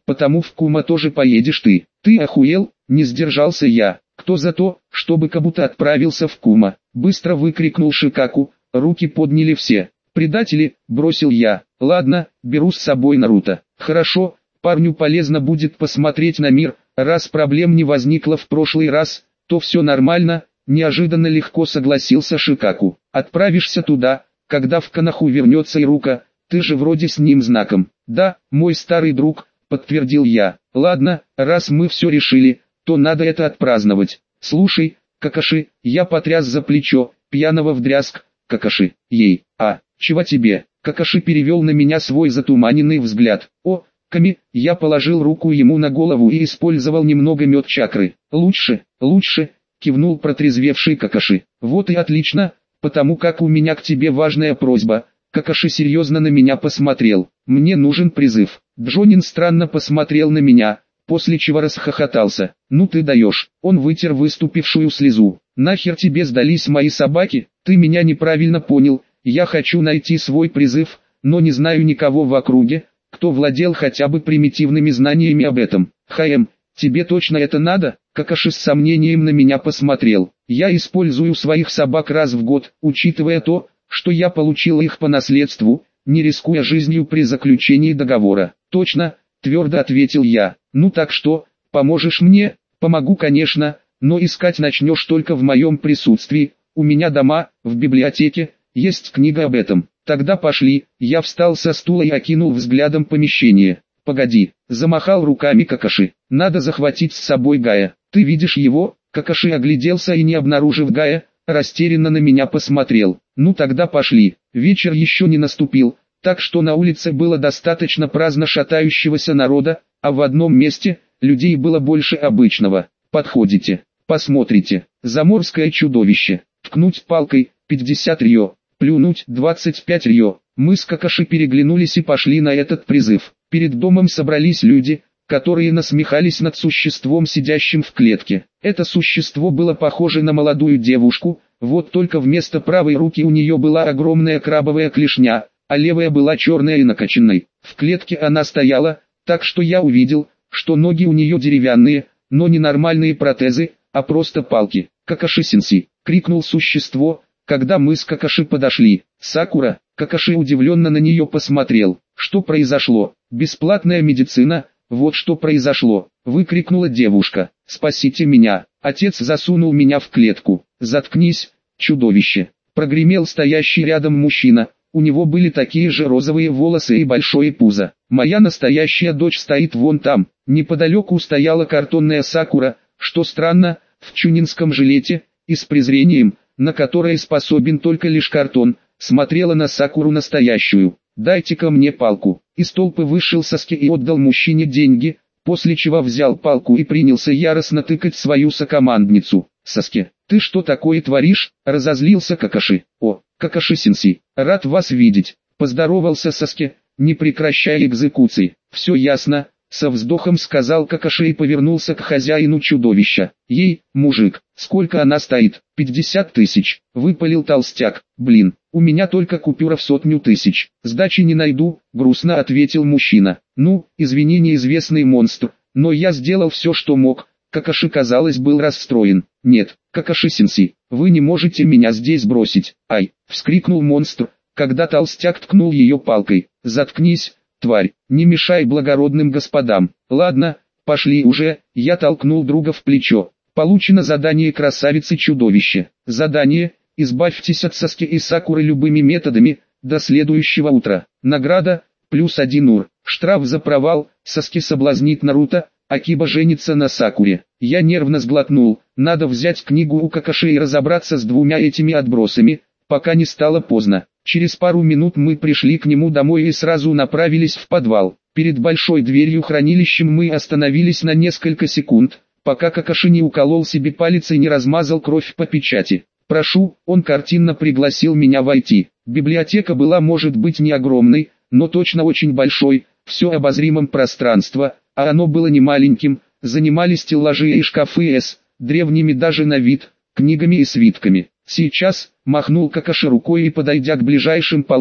потому в Кума тоже поедешь ты. Ты охуел? Не сдержался я. Кто за то, чтобы Кабуто отправился в Кума? Быстро выкрикнул Шикаку, руки подняли все. Предатели, бросил я. Ладно, беру с собой Наруто. Хорошо, парню полезно будет посмотреть на мир, раз проблем не возникло в прошлый раз, то все нормально, неожиданно легко согласился Шикаку. Отправишься туда, когда в Коноху вернется Ирука, ты же вроде с ним знаком. Да, мой старый друг, подтвердил я. Ладно, раз мы все решили, то надо это отпраздновать. Слушай, Какаши, я потряс за плечо, пьяного вдрязг. Какаши, ей, а, чего тебе? Какаши перевел на меня свой затуманенный взгляд. О, Ками, я положил руку ему на голову и использовал немного мед чакры. Лучше, лучше, кивнул протрезвевший Какаши. Вот и отлично, потому как у меня к тебе важная просьба. Какаши серьезно на меня посмотрел. Мне нужен призыв. Джонин странно посмотрел на меня, после чего расхохотался. Ну ты даешь. Он вытер выступившую слезу. Нахер тебе сдались мои собаки? Ты меня неправильно понял. Я хочу найти свой призыв, но не знаю никого в округе, кто владел хотя бы примитивными знаниями об этом. Хаем, тебе точно это надо? Какаши с сомнением на меня посмотрел. Я использую своих собак раз в год, учитывая то, что я получил их по наследству, не рискуя жизнью при заключении договора. Точно, твердо ответил я. Ну так что, поможешь мне? Помогу, конечно, но искать начнешь только в моем присутствии. У меня дома, в библиотеке, есть книга об этом. Тогда пошли. Я встал со стула и окинул взглядом помещение. Погоди, замахал руками Какаши. Надо захватить с собой Гая. Ты видишь его? Какаши огляделся и, не обнаружив Гая, растерянно на меня посмотрел. Ну тогда пошли. Вечер еще не наступил, так что на улице было достаточно праздно шатающегося народа, а в одном месте людей было больше обычного. Подходите, посмотрите. Заморское чудовище. Ткнуть палкой пятьдесят рьё, плюнуть двадцать пять рьё. Мы с Какаши переглянулись и пошли на этот призыв. Перед домом собрались люди, которые насмехались над существом, сидящим в клетке. Это существо было похоже на молодую девушку, вот только вместо правой руки у нее была огромная крабовая клешня, а левая была черная и накачанной. В клетке она стояла, так что я увидел, что ноги у нее деревянные, но не нормальные протезы, а просто палки. «Какаши-сенси!» — крикнул существо, когда мы с Какаши подошли. «Сакура!» — Какаши удивленно на нее посмотрел. «Что произошло? Бесплатная медицина? Вот что произошло!» — выкрикнула девушка. «Спасите меня!» Отец засунул меня в клетку. «Заткнись, чудовище!» — прогремел стоящий рядом мужчина. У него были такие же розовые волосы и большое пузо. «Моя настоящая дочь стоит вон там». Неподалеку стояла картонная Сакура, что странно, в чунинском жилете, и с презрением, на которое способен только лишь картон, смотрела на Сакуру настоящую. «Дайте-ка мне палку». Из толпы вышел Саски и отдал мужчине деньги, после чего взял палку и принялся яростно тыкать свою сокомандницу. «Саски, ты что такое творишь?» — разозлился Какаши. «О, Какаши-сенси, рад вас видеть», — поздоровался Саски, не прекращая экзекуции. «Все ясно», — со вздохом сказал Какаши и повернулся к хозяину чудовища. «Ей, мужик, сколько она стоит?» «Пятьдесят тысяч», — выпалил толстяк. «Блин, у меня только купюра в сотню тысяч. Сдачи не найду», — грустно ответил мужчина. «Ну, извини, неизвестный монстр, но я сделал все, что мог». Какаши, казалось, был расстроен. «Нет, Какаши-сенси, вы не можете меня здесь бросить». «Ай!» — вскрикнул монстр, когда толстяк ткнул ее палкой. «Заткнись, тварь, не мешай благородным господам». «Ладно, пошли уже», — я толкнул друга в плечо. «Получено задание красавицы-чудовище. Задание: избавьтесь от Саски и Сакуры любыми методами, до следующего утра. Награда: плюс один ур. Штраф за провал: Саски соблазнит Наруто, Акиба женится на Сакуре». Я нервно сглотнул. Надо взять книгу у Какаши и разобраться с двумя этими отбросами, пока не стало поздно. Через пару минут мы пришли к нему домой и сразу направились в подвал. Перед большой дверью хранилищем мы остановились на несколько секунд, пока Какаши не уколол себе палец и не размазал кровь по печати. «Прошу», — он картинно пригласил меня войти. Библиотека была, может быть, не огромной, но точно очень большой, все обозримом пространство, а оно было не маленьким, занимали стеллажи и шкафы с древними даже на вид, книгами и свитками. «Сейчас», — махнул Какаши рукой и, подойдя к ближайшим полкам,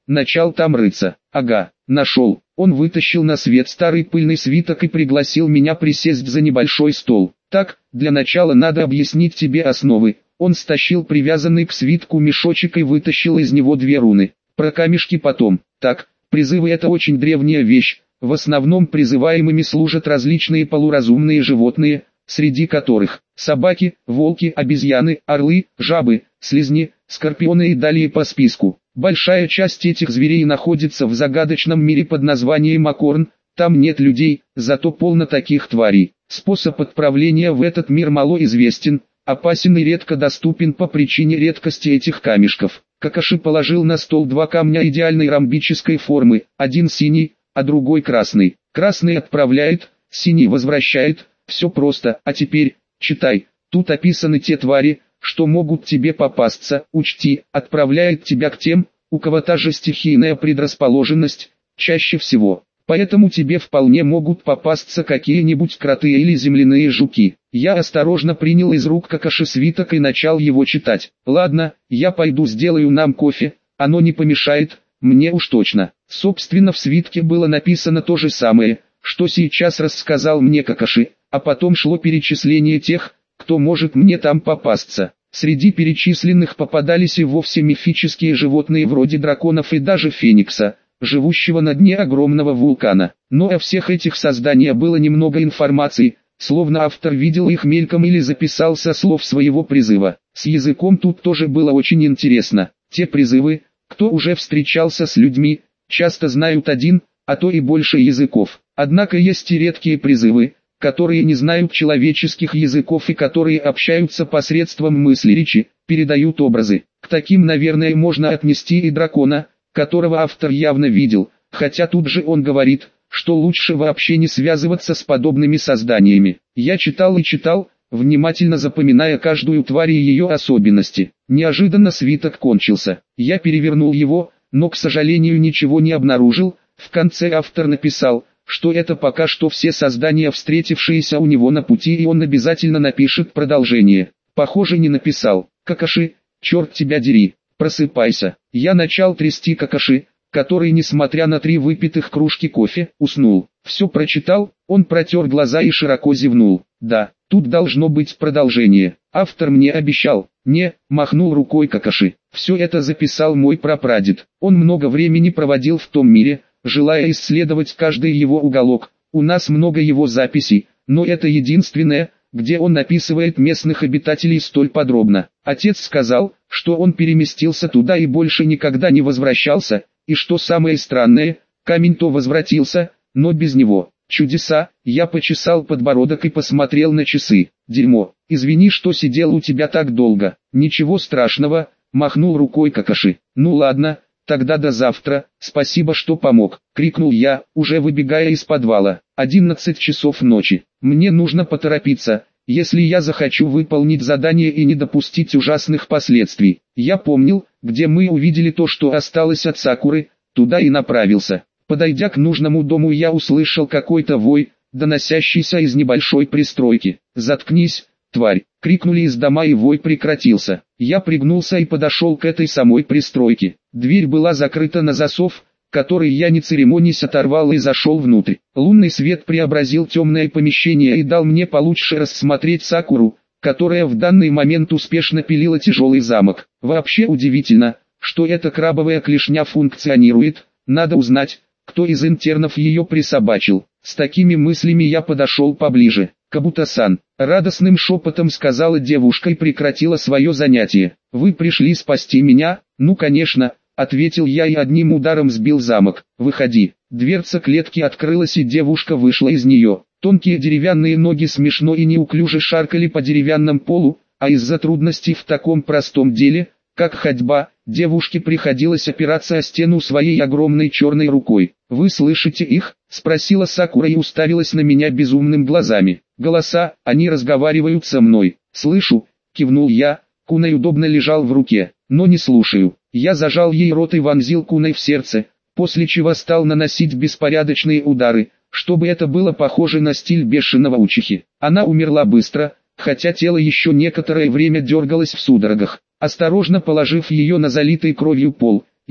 начал там рыться. Ага, нашел. Он вытащил на свет старый пыльный свиток и пригласил меня присесть за небольшой стол. Так, для начала надо объяснить тебе основы. Он стащил привязанный к свитку мешочек и вытащил из него две руны. Про камешки потом. Так, призывы — это очень древняя вещь. В основном призываемыми служат различные полуразумные животные, среди которых собаки, волки, обезьяны, орлы, жабы, слизни, скорпионы и далее по списку. Большая часть этих зверей находится в загадочном мире под названием Акорн. Там нет людей, зато полно таких тварей. Способ отправления в этот мир мало известен, опасен и редко доступен по причине редкости этих камешков. Какаши положил на стол два камня идеальной ромбической формы, один синий, а другой красный. Красный отправляет, синий возвращает, все просто. А теперь, читай, тут описаны те твари, что могут тебе попасться. Учти, отправляет тебя к тем, у кого та же стихийная предрасположенность, чаще всего. Поэтому тебе вполне могут попасться какие-нибудь кроты или земляные жуки. Я осторожно принял из рук Какаши свиток и начал его читать. Ладно, я пойду сделаю нам кофе, оно не помешает, мне уж точно. Собственно, в свитке было написано то же самое, что сейчас рассказал мне Какаши, а потом шло перечисление тех, кто может мне там попасться. Среди перечисленных попадались и вовсе мифические животные вроде драконов и даже феникса, живущего на дне огромного вулкана. Но о всех этих созданиях было немного информации, словно автор видел их мельком или записал со слов своего призыва. С языком тут тоже было очень интересно. Те призывы, кто уже встречался с людьми, часто знают один, а то и больше языков. Однако есть и редкие призывы, которые не знают человеческих языков и которые общаются посредством мысли речи, передают образы. К таким, наверное, можно отнести и дракона, которого автор явно видел, хотя тут же он говорит, что лучше вообще не связываться с подобными созданиями. Я читал и читал, внимательно запоминая каждую тварь и ее особенности. Неожиданно свиток кончился. Я перевернул его, но, к сожалению, ничего не обнаружил. В конце автор написал, что это пока что все создания, встретившиеся у него на пути, и он обязательно напишет продолжение. Похоже, не написал. Какаши, черт тебя дери, просыпайся. Я начал трясти Какаши, который, несмотря на три выпитых кружки кофе, уснул. Все прочитал, он протер глаза и широко зевнул. Да, тут должно быть продолжение. Автор мне обещал. Не, махнул рукой Какаши. Все это записал мой прапрадед. Он много времени проводил в том мире, желая исследовать каждый его уголок. У нас много его записей, но это единственное, где он описывает местных обитателей столь подробно. Отец сказал, что он переместился туда и больше никогда не возвращался, и что самое странное, камень то возвратился, но без него. Чудеса. Я почесал подбородок и посмотрел на часы. Дерьмо, извини, что сидел у тебя так долго. Ничего страшного, махнул рукой Какаши. Ну ладно, тогда до завтра, спасибо, что помог, крикнул я, уже выбегая из подвала. Одиннадцать часов ночи. Мне нужно поторопиться, если я захочу выполнить задание и не допустить ужасных последствий. Я помнил, где мы увидели то, что осталось от Сакуры, туда и направился. Подойдя к нужному дому, я услышал какой-то вой, доносящийся из небольшой пристройки. «Заткнись, тварь!» — крикнули из дома, и вой прекратился. Я пригнулся и подошел к этой самой пристройке. Дверь была закрыта на засов, который я, не церемонясь, оторвал и зашел внутрь. Лунный свет преобразил темное помещение и дал мне получше рассмотреть Сакуру, которая в данный момент успешно пилила тяжелый замок. Вообще удивительно, что эта крабовая клешня функционирует. Надо узнать, кто из интернов ее присобачил. С такими мыслями я подошел поближе. «Кабута-сан», — радостным шепотом сказала девушка и прекратила свое занятие. «Вы пришли спасти меня?» «Ну конечно», — ответил я и одним ударом сбил замок. «Выходи». Дверца клетки открылась, и девушка вышла из нее. Тонкие деревянные ноги смешно и неуклюже шаркали по деревянному полу, а из-за трудностей в таком простом деле, как ходьба, девушке приходилось опираться о стену своей огромной черной рукой. «Вы слышите их?» — спросила Сакура и уставилась на меня безумным глазами. «Голоса, они разговаривают со мной». «Слышу», — кивнул я, кунай удобно лежал в руке, но не слушаю. Я зажал ей рот и вонзил кунай в сердце, после чего стал наносить беспорядочные удары, чтобы это было похоже на стиль бешеного учихи. Она умерла быстро, хотя тело еще некоторое время дергалось в судорогах. Осторожно положив ее на залитый кровью пол,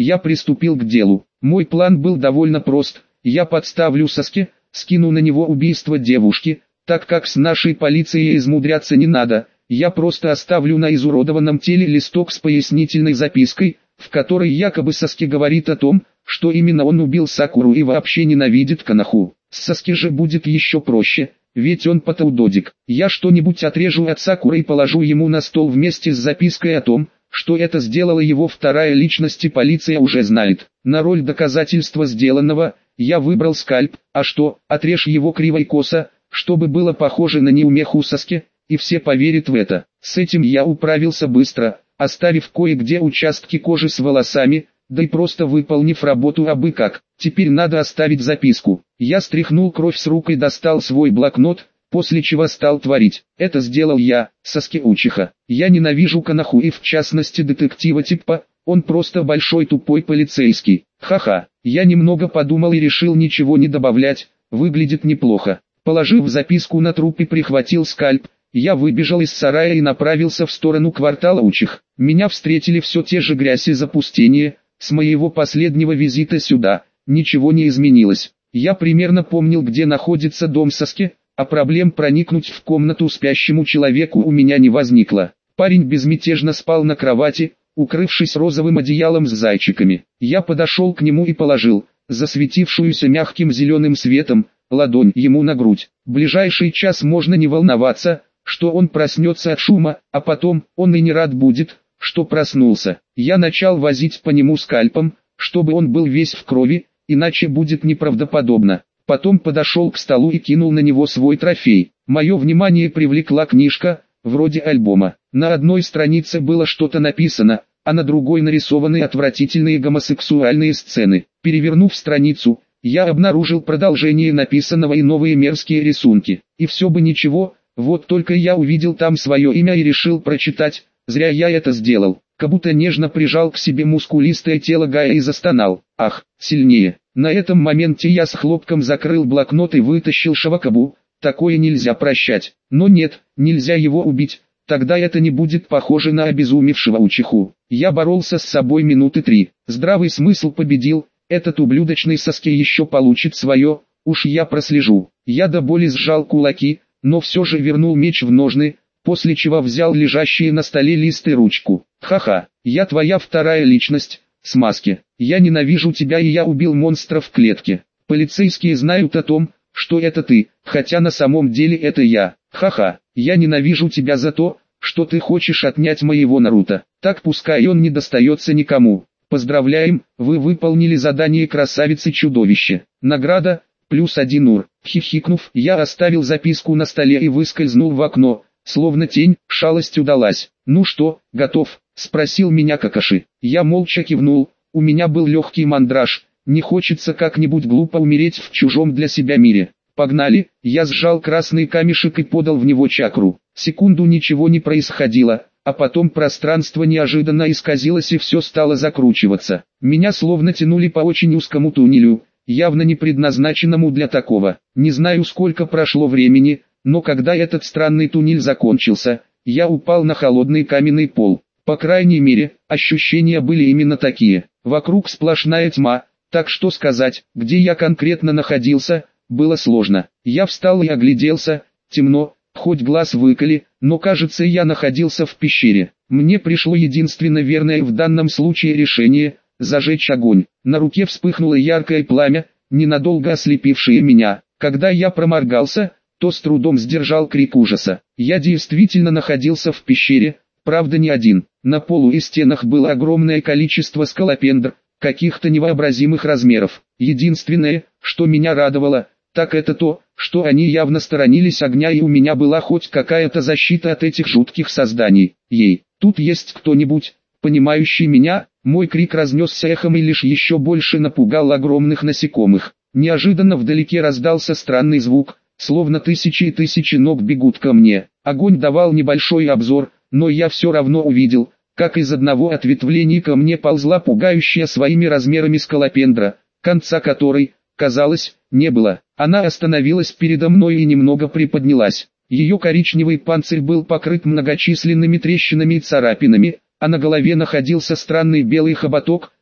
я приступил к делу. Мой план был довольно прост. Я подставлю Саске, скину на него убийство девушки, так как с нашей полицией измудряться не надо. Я просто оставлю на изуродованном теле листок с пояснительной запиской, в которой якобы Саске говорит о том, что именно он убил Сакуру и вообще ненавидит Коноху. С Саске же будет еще проще, ведь он патаудодик. Я что-нибудь отрежу от Сакуры и положу ему на стол вместе с запиской о том, что это сделала его вторая личность и полиция уже знает. На роль доказательства сделанного я выбрал скальп, а что, отрежь его криво и косо, чтобы было похоже на неумеху Саске, и все поверят в это. С этим я управился быстро, оставив кое-где участки кожи с волосами, да и просто выполнив работу абы как. Теперь надо оставить записку. Я стряхнул кровь с рук и достал свой блокнот, после чего стал творить. Это сделал я, Саске Учиха. Я ненавижу Коноху и в частности детектива типа, он просто большой тупой полицейский. Ха-ха. Я немного подумал и решил ничего не добавлять, выглядит неплохо. Положив записку на труп и прихватил скальп, я выбежал из сарая и направился в сторону квартала Учих. Меня встретили все те же грязь и запустение. С моего последнего визита сюда ничего не изменилось. Я примерно помнил, где находится дом Саске, а проблем проникнуть в комнату спящему человеку у меня не возникло. Парень безмятежно спал на кровати, укрывшись розовым одеялом с зайчиками. Я подошел к нему и положил, засветившуюся мягким зеленым светом, ладонь ему на грудь. Ближайший час можно не волноваться, что он проснется от шума, а потом он и не рад будет, что проснулся. Я начал возить по нему скальпом, чтобы он был весь в крови, иначе будет неправдоподобно. Потом подошел к столу и кинул на него свой трофей. Мое внимание привлекла книжка, вроде альбома. На одной странице было что-то написано, а на другой нарисованы отвратительные гомосексуальные сцены. Перевернув страницу, я обнаружил продолжение написанного и новые мерзкие рисунки. И все бы ничего, вот только я увидел там свое имя и решил прочитать. Зря я это сделал. Как-будто нежно прижал к себе мускулистое тело Гая и застонал. Ах, сильнее. На этом моменте я с хлопком закрыл блокнот и вытащил Шавакабу. Такое нельзя прощать. Но нет, нельзя его убить. Тогда это не будет похоже на обезумевшего Учиху. Я боролся с собой минуты три. Здравый смысл победил. Этот ублюдочный Саске еще получит свое. Уж я прослежу. Я до боли сжал кулаки, но все же вернул меч в ножны, после чего взял лежащие на столе лист и ручку. Ха-ха, я твоя вторая личность, Смаски. Я ненавижу тебя и я убил монстра в клетке. Полицейские знают о том, что это ты, хотя на самом деле это я. Ха-ха, я ненавижу тебя за то, что ты хочешь отнять моего Наруто. Так пускай он не достается никому. Поздравляем, вы выполнили задание красавицы-чудовище. Награда, плюс один ур. Хихикнув, я оставил записку на столе и выскользнул в окно. Словно тень, шалость удалась. «Ну что, готов?» — спросил меня Какаши. Я молча кивнул, у меня был легкий мандраж, не хочется как-нибудь глупо умереть в чужом для себя мире. «Погнали!» — я сжал красный камешек и подал в него чакру. Секунду ничего не происходило, а потом пространство неожиданно исказилось и все стало закручиваться. Меня словно тянули по очень узкому туннелю, явно не предназначенному для такого. Не знаю, сколько прошло времени, но когда этот странный туннель закончился, я упал на холодный каменный пол. По крайней мере, ощущения были именно такие. Вокруг сплошная тьма, так что сказать, где я конкретно находился, было сложно. Я встал и огляделся, темно, хоть глаз выколи, но кажется, я находился в пещере. Мне пришло единственно верное в данном случае решение – зажечь огонь. На руке вспыхнуло яркое пламя, ненадолго ослепившее меня. Когда я проморгался, то с трудом сдержал крик ужаса. Я действительно находился в пещере, правда не один. На полу и стенах было огромное количество скалопендр, каких-то невообразимых размеров. Единственное, что меня радовало, так это то, что они явно сторонились огня и у меня была хоть какая-то защита от этих жутких созданий. Ей, тут есть кто-нибудь, понимающий меня? Мой крик разнесся эхом и лишь еще больше напугал огромных насекомых. Неожиданно вдалеке раздался странный звук, словно тысячи и тысячи ног бегут ко мне. Огонь давал небольшой обзор, но я все равно увидел, как из одного ответвления ко мне ползла пугающая своими размерами скалопендра, конца которой, казалось, не было. Она остановилась передо мной и немного приподнялась. Ее коричневый панцирь был покрыт многочисленными трещинами и царапинами, а на голове находился странный белый хоботок,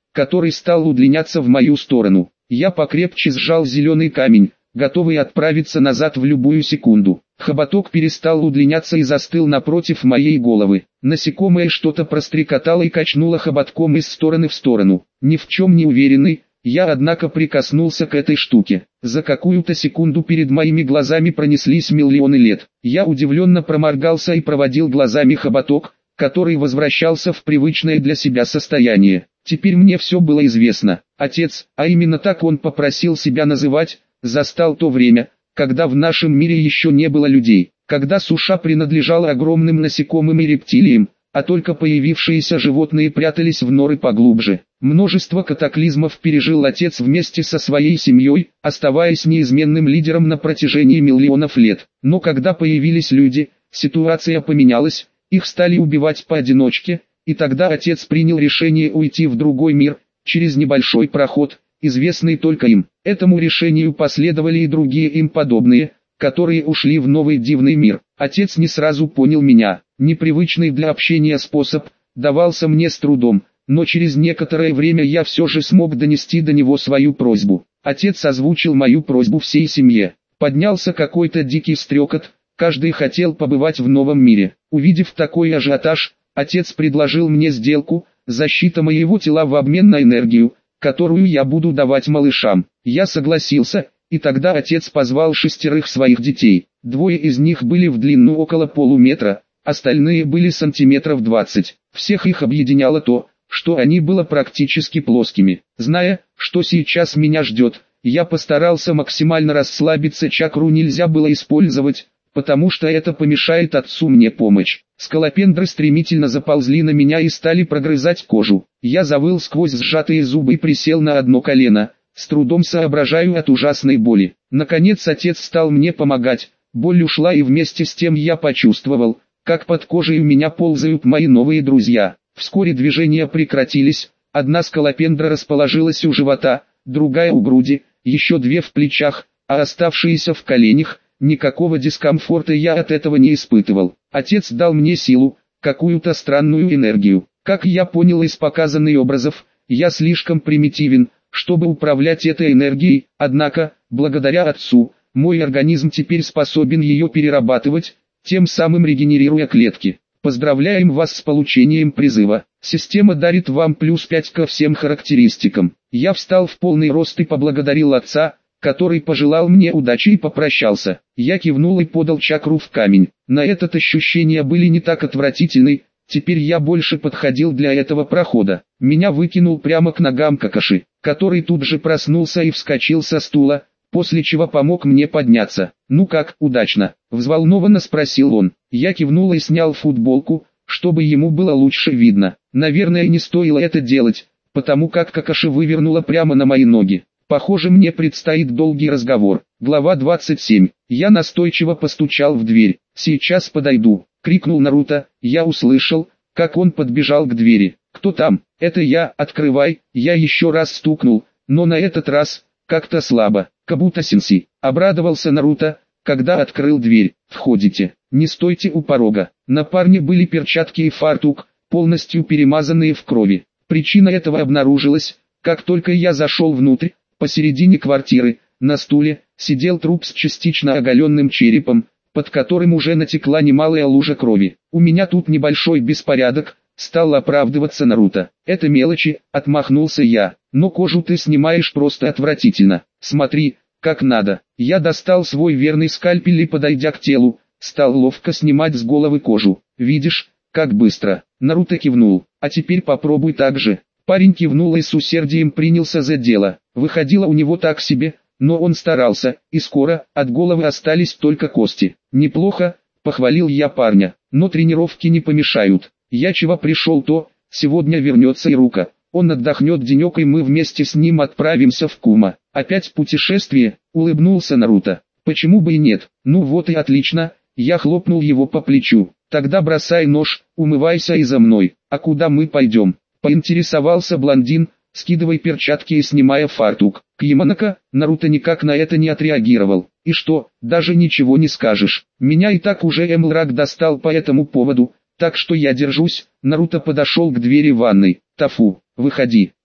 который стал удлиняться в мою сторону. Я покрепче сжал зеленый камень, готовый отправиться назад в любую секунду. Хоботок перестал удлиняться и застыл напротив моей головы. Насекомое что-то прострекотало и качнуло хоботком из стороны в сторону. Ни в чем не уверенный, я однако прикоснулся к этой штуке. За какую-то секунду перед моими глазами пронеслись миллионы лет. Я удивленно проморгался и проводил глазами хоботок, который возвращался в привычное для себя состояние. Теперь мне все было известно. Отец, а именно так он попросил себя называть, застал то время, когда в нашем мире еще не было людей, когда суша принадлежала огромным насекомым и рептилиям, а только появившиеся животные прятались в норы поглубже. Множество катаклизмов пережил отец вместе со своей семьей, оставаясь неизменным лидером на протяжении миллионов лет. Но когда появились люди, ситуация поменялась, их стали убивать поодиночке, и тогда отец принял решение уйти в другой мир, через небольшой проход, известный только им. Этому решению последовали и другие им подобные, которые ушли в новый дивный мир. Отец не сразу понял меня. Непривычный для общения способ давался мне с трудом, но через некоторое время я все же смог донести до него свою просьбу. Отец озвучил мою просьбу всей семье. Поднялся какой-то дикий стрекот, каждый хотел побывать в новом мире. Увидев такой ажиотаж, отец предложил мне сделку, защита моего тела в обмен на энергию, которую я буду давать малышам. Я согласился, и тогда отец позвал шестерых своих детей. Двое из них были в длину около полуметра, остальные были сантиметров двадцать. Всех их объединяло то, что они были практически плоскими. Зная, что сейчас меня ждет, я постарался максимально расслабиться, чакру нельзя было использовать, потому что это помешает отцу мне помочь. Скалопендры стремительно заползли на меня и стали прогрызать кожу. Я завыл сквозь сжатые зубы и присел на одно колено, с трудом соображаю от ужасной боли. Наконец отец стал мне помогать, боль ушла и вместе с тем я почувствовал, как под кожей у меня ползают мои новые друзья. Вскоре движения прекратились, одна скалопендра расположилась у живота, другая у груди, еще две в плечах, а оставшиеся в коленях. Никакого дискомфорта я от этого не испытывал. Отец дал мне силу, какую-то странную энергию. Как я понял из показанных образов, я слишком примитивен, чтобы управлять этой энергией, однако, благодаря отцу, мой организм теперь способен ее перерабатывать, тем самым регенерируя клетки. Поздравляем вас с получением призыва. Система дарит вам плюс пять ко всем характеристикам. Я встал в полный рост и поблагодарил отца, который пожелал мне удачи и попрощался. Я кивнул и подал чакру в камень. На этот ощущения были не так отвратительны, теперь я больше подходил для этого прохода. Меня выкинул прямо к ногам Какаши, который тут же проснулся и вскочил со стула, после чего помог мне подняться. «Ну как, удачно?» – взволнованно спросил он. Я кивнул и снял футболку, чтобы ему было лучше видно. Наверное, не стоило это делать, потому как Какаши вывернула прямо на мои ноги. Похоже, мне предстоит долгий разговор. Глава двадцать семь. Я настойчиво постучал в дверь. «Сейчас подойду», — крикнул Наруто. Я услышал, как он подбежал к двери. «Кто там?» «Это я, открывай». Я еще раз стукнул, но на этот раз, как-то слабо. «Кабуто-сенси», — обрадовался Наруто, когда открыл дверь. «Входите, не стойте у порога». На парне были перчатки и фартук, полностью перемазанные в крови. Причина этого обнаружилась, как только я зашел внутрь. Посередине квартиры, на стуле, сидел труп с частично оголенным черепом, под которым уже натекла немалая лужа крови. «У меня тут небольшой беспорядок», — стал оправдываться Наруто. «Это мелочи», — отмахнулся я, — «но кожу ты снимаешь просто отвратительно. Смотри, как надо». Я достал свой верный скальпель и, подойдя к телу, стал ловко снимать с головы кожу. «Видишь, как быстро?» Наруто кивнул. «А теперь попробуй так же». Парень кивнул и с усердием принялся за дело. Выходило у него так себе, но он старался, и скоро от головы остались только кости. «Неплохо», — похвалил я парня, — «но тренировки не помешают. Я чего пришел, то сегодня вернется Ирука. Он отдохнет денек, и мы вместе с ним отправимся в Кума». «Опять путешествие?» — улыбнулся Наруто. «Почему бы и нет?» «Ну вот и отлично», — я хлопнул его по плечу. «Тогда бросай нож, умывайся и за мной». «А куда мы пойдем?» — поинтересовался блондин, скидывая перчатки и снимая фартук. «Кимонока?» Наруто никак на это не отреагировал. «И что, даже ничего не скажешь? Меня и так уже Эмлрак достал по этому поводу, так что я держусь». Наруто подошел к двери ванной. «Тафу, выходи».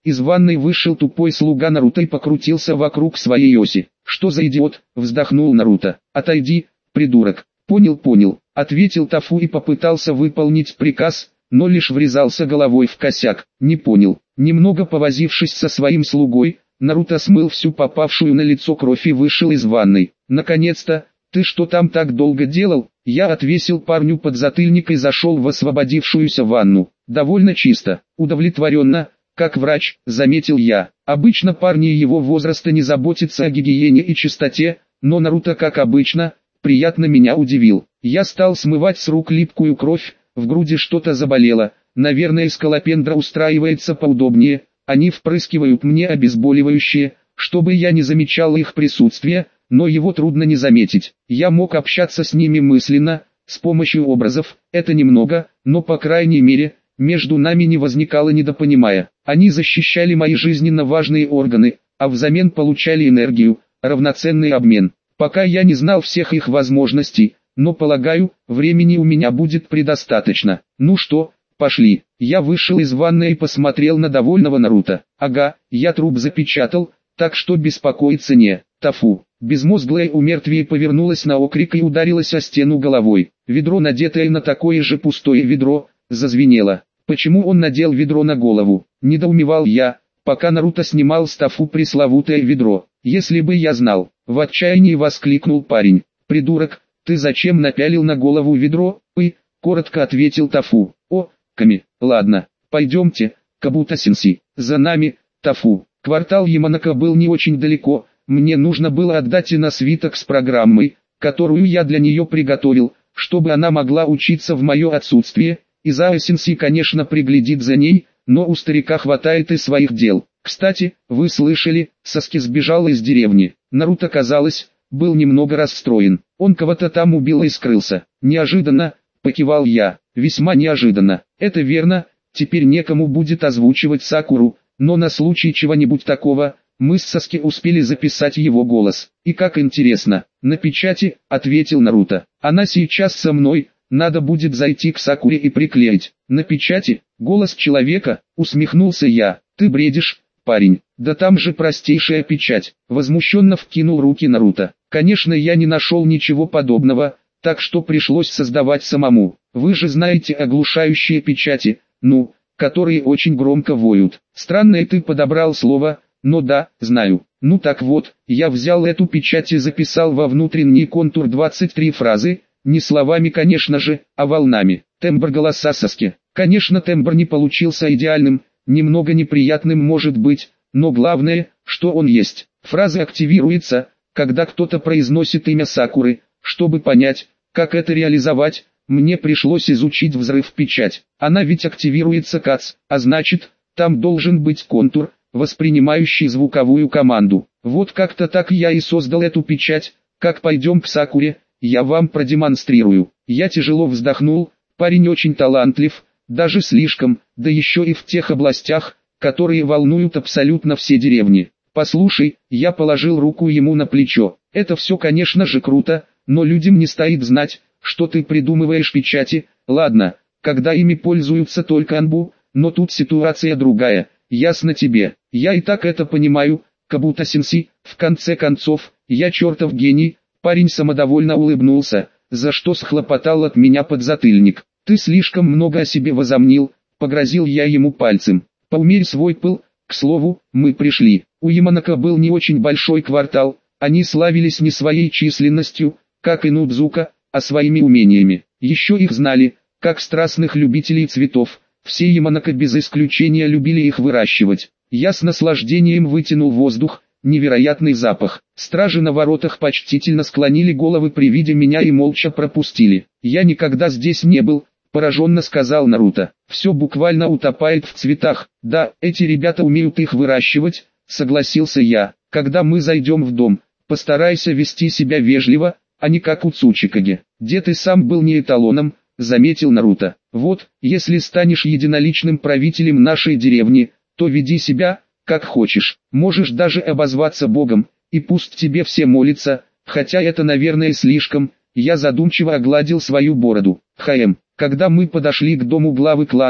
Из ванной вышел тупой слуга Наруто и покрутился вокруг своей оси. «Что за идиот?» – вздохнул Наруто. «Отойди, придурок». «Понял, понял», – ответил Тафу и попытался выполнить приказ, но лишь врезался головой в косяк. «Не понял». Немного повозившись со своим слугой, Наруто смыл всю попавшую на лицо кровь и вышел из ванной. «Наконец-то! Ты что там так долго делал?» Я отвесил парню подзатыльник и зашел в освободившуюся ванну. «Довольно чисто, удовлетворенно, как врач», — заметил я. Обычно парни его возраста не заботятся о гигиене и чистоте, но Наруто, как обычно, приятно меня удивил. Я стал смывать с рук липкую кровь, в груди что-то заболело. Наверное, скалопендра устраивается поудобнее. Они впрыскивают мне обезболивающее, чтобы я не замечал их присутствия, но его трудно не заметить. Я мог общаться с ними мысленно, с помощью образов, это немного, но по крайней мере, между нами не возникало недопонимания. Они защищали мои жизненно важные органы, а взамен получали энергию, равноценный обмен. Пока я не знал всех их возможностей, но полагаю, времени у меня будет предостаточно. Ну что, пошли. Я вышел из ванной и посмотрел на довольного Наруто. Ага, я труп запечатал, так что беспокоиться не. Тафу. Безмозглая у мертвия повернулась на окрик и ударилась о стену головой. Ведро, надетое на такое же пустое ведро, зазвенело. Почему он надел ведро на голову? Недоумевал я, пока Наруто снимал с Тафу пресловутое ведро. Если бы я знал, в отчаянии воскликнул парень. Придурок, ты зачем напялил на голову ведро? И, коротко ответил Тафу. О, Ками, ладно, пойдемте, Кабуто-сенсей, за нами, Тафу. Квартал Яманака был не очень далеко, мне нужно было отдать Ина свиток с программой, которую я для нее приготовил, чтобы она могла учиться в мое отсутствие, и Зао-сенсей, конечно, приглядит за ней, но у старика хватает и своих дел. Кстати, вы слышали, Саски сбежал из деревни. Наруто, казалось, был немного расстроен. Он кого-то там убил и скрылся. Неожиданно, покивал я, весьма неожиданно. Это верно, теперь некому будет озвучивать Сакуру, но на случай чего-нибудь такого, мы с Саски успели записать его голос. И как интересно, на печати, ответил Наруто. Она сейчас со мной, надо будет зайти к Сакуре и приклеить. На печати, голос человека, усмехнулся я. Ты бредишь, парень, да там же простейшая печать. Возмущенно вкинул руки Наруто. Конечно, я не нашел ничего подобного, так что пришлось создавать самому. Вы же знаете оглушающие печати, ну, которые очень громко воют. Странное ты подобрал слово, но да, знаю. Ну так вот, я взял эту печать и записал во внутренний контур двадцать три фразы, не словами, конечно же, а волнами. Тембр голоса Саски. Конечно, тембр не получился идеальным, немного неприятным может быть, но главное, что он есть. Фраза активируется, когда кто-то произносит имя Сакуры. Чтобы понять, как это реализовать, мне пришлось изучить взрыв-печать. Она ведь активируется кац, а значит, там должен быть контур, воспринимающий звуковую команду. Вот как-то так я и создал эту печать. Как пойдем к Сакуре, я вам продемонстрирую. Я тяжело вздохнул, парень очень талантлив, даже слишком, да еще и в тех областях, которые волнуют абсолютно все деревни. Послушай, я положил руку ему на плечо. Это все, конечно же, круто, но людям не стоит знать, что ты придумываешь печати. Ладно, когда ими пользуются только Анбу, но тут ситуация другая. Ясно тебе, я и так это понимаю, Кабуто-сенсей, в конце концов, я чертов гений. Парень самодовольно улыбнулся, за что схлопотал от меня подзатыльник. Ты слишком много о себе возомнил, погрозил я ему пальцем. Поумерь свой пыл. К слову, мы пришли. У Яманака был не очень большой квартал, они славились не своей численностью, как и Нудзука, а своими умениями. Еще их знали, как страстных любителей цветов. Все Яманака без исключения любили их выращивать. Я с наслаждением вытянул воздух, невероятный запах. Стражи на воротах почтительно склонили головы при виде меня и молча пропустили. Я никогда здесь не был, пораженно сказал Наруто. Все буквально утопает в цветах. Да, эти ребята умеют их выращивать, согласился я. Когда мы зайдем в дом, постарайся вести себя вежливо, а не как у Цучикаги. Дед и сам был не эталоном, заметил Наруто. Вот, если станешь единоличным правителем нашей деревни, то веди себя, как хочешь. Можешь даже обозваться богом, и пусть тебе все молятся, хотя это, наверное, слишком. Я задумчиво огладил свою бороду. Хэм, когда мы подошли к дому главы клана,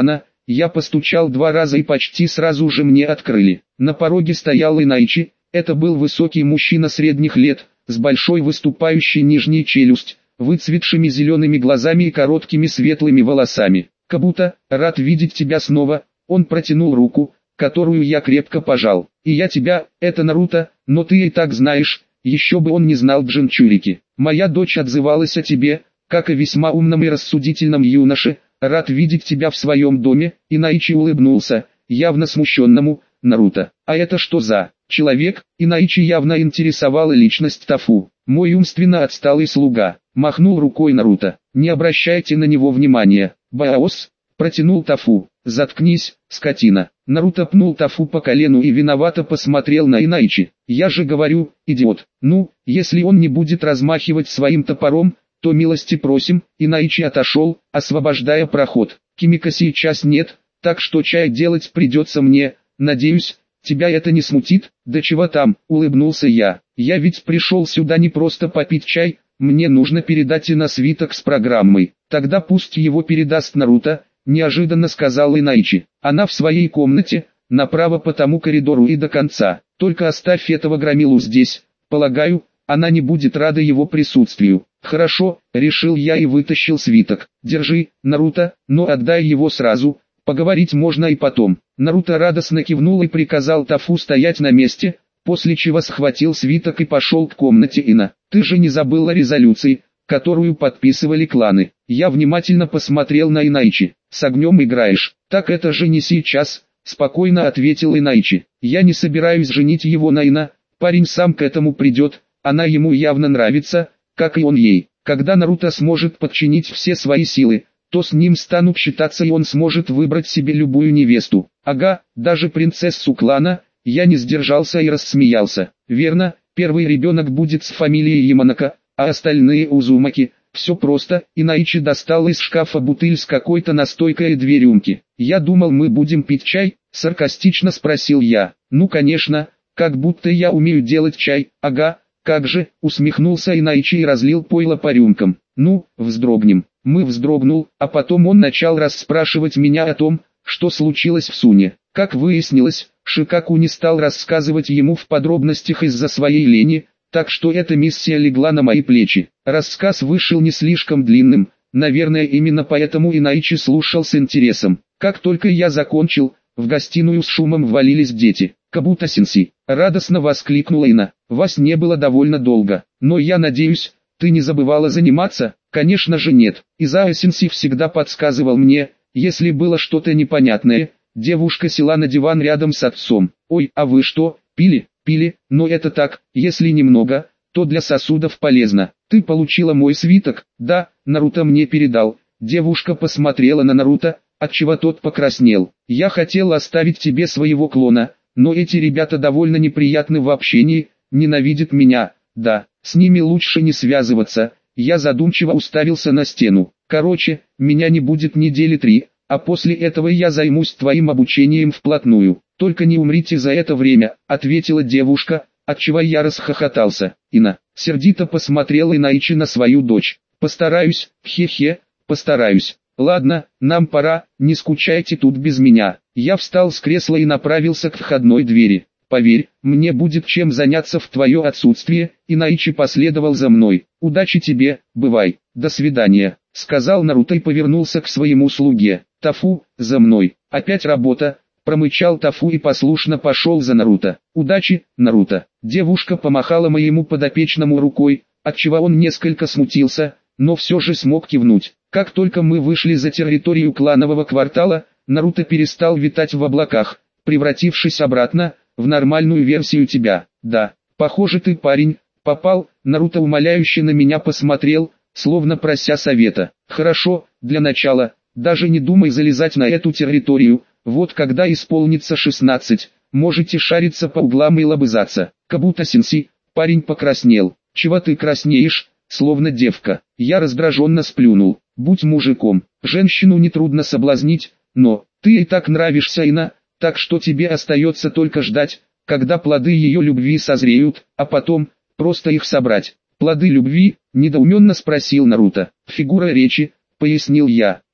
Я постучал два раза и почти сразу же мне открыли. На пороге стоял Инайчи, это был высокий мужчина средних лет, с большой выступающей нижней челюсть, выцветшими зелеными глазами и короткими светлыми волосами. «Кабуто, рад видеть тебя снова», он протянул руку, которую я крепко пожал. «И я тебя, это Наруто, но ты и так знаешь, еще бы он не знал Джинчурики. Моя дочь отзывалась о тебе, как о весьма умном и рассудительном юноше, рад видеть тебя в своем доме», Инайчи улыбнулся, явно смущенному, Наруто. «А это что за человек?» Инайчи явно интересовала личность Тафу. «Мой умственно отсталый слуга», махнул рукой Наруто. «Не обращайте на него внимания». «Баос», протянул Тафу. «Заткнись, скотина». Наруто пнул Тафу по колену и виновато посмотрел на Инайчи. «Я же говорю, идиот. Ну, если он не будет размахивать своим топором, то милости просим». Инайчи отошел, освобождая проход. «Кимика сейчас нет, так что чай делать придется мне, надеюсь, тебя это не смутит?» «Да чего там», улыбнулся я. «Я ведь пришел сюда не просто попить чай, мне нужно передать Ина свиток с программой». «Тогда пусть его передаст Наруто», неожиданно сказал Инайчи. «Она в своей комнате, направо по тому коридору и до конца. Только оставь этого громилу здесь, полагаю, она не будет рада его присутствию». «Хорошо», решил я и вытащил свиток. «Держи, Наруто, но отдай его сразу, поговорить можно и потом». Наруто радостно кивнул и приказал Тафу стоять на месте, после чего схватил свиток и пошел к комнате Ина. «Ты же не забыл о резолюции, которую подписывали кланы?» Я внимательно посмотрел на Инайчи. «С огнем играешь?» «Так это же не сейчас», спокойно ответил Инайчи. «Я не собираюсь женить его на Ина, парень сам к этому придет, она ему явно нравится, как и он ей. Когда Наруто сможет подчинить все свои силы, то с ним станут считаться и он сможет выбрать себе любую невесту. Ага, даже принцессу клана». Я не сдержался и рассмеялся. «Верно, первый ребенок будет с фамилией Яманака, а остальные Узумаки». «Все просто», Инайчи достал из шкафа бутыль с какой-то настойкой и две рюмки. «Я думал, мы будем пить чай», саркастично спросил я. «Ну конечно, как будто я умею делать чай». «Ага, как же», усмехнулся Инайчи и разлил пойло по рюмкам. «Ну, вздрогнем». Мы вздрогнул, а потом он начал расспрашивать меня о том, что случилось в Суне. Как выяснилось, Шикаку не стал рассказывать ему в подробностях из-за своей лени, так что эта миссия легла на мои плечи. Рассказ вышел не слишком длинным, наверное именно поэтому Инайчи слушал с интересом. Как только я закончил, в гостиную с шумом ввалились дети. «Кабуто-сенси!» радостно воскликнула Ина. «Вас не было довольно долго, но я надеюсь, ты не забывала заниматься?» «Конечно же нет. Изао-сенси всегда подсказывал мне, если было что-то непонятное». Девушка села на диван рядом с отцом. «Ой, а вы что, пили?» «Пили, но это так, если немного, то для сосудов полезно». «Ты получила мой свиток?» «Да, Наруто мне передал». Девушка посмотрела на Наруто, отчего тот покраснел. «Я хотел оставить тебе своего клона, но эти ребята довольно неприятны в общении, ненавидят меня. Да, с ними лучше не связываться». Я задумчиво уставился на стену. «Короче, меня не будет недели три, а после этого я займусь твоим обучением вплотную. Только не умрите за это время», ответила девушка, отчего я расхохотался. Ина сердито посмотрела Инайчи на свою дочь. «Постараюсь, хе-хе, постараюсь. Ладно, нам пора, не скучайте тут без меня». Я встал с кресла и направился к входной двери. «Поверь, мне будет чем заняться в твое отсутствие», Инайчи последовал за мной. «Удачи тебе, бывай, до свидания», сказал Наруто и повернулся к своему слуге. «Тафу, за мной». «Опять работа», промычал Тафу и послушно пошел за Наруто. «Удачи, Наруто». Девушка помахала моему подопечному рукой, отчего он несколько смутился, но все же смог кивнуть. Как только мы вышли за территорию кланового квартала, Наруто перестал витать в облаках, превратившись обратно в нормальную версию тебя. «Да, похоже ты, парень, попал». Наруто умоляюще на меня посмотрел, словно прося совета. «Хорошо, для начала, даже не думай залезать на эту территорию, вот когда исполнится шестнадцать, можете шариться по углам и лобызаться». «Кабуто-сенси», парень покраснел. «Чего ты краснеешь, словно девка?» Я раздраженно сплюнул. «Будь мужиком, женщину нетрудно соблазнить, но ты и так нравишься Ина, так что тебе остается только ждать, когда плоды ее любви созреют, а потом просто их собрать». «Плоды любви?» – недоуменно спросил Наруто. «Фигура речи», – пояснил я.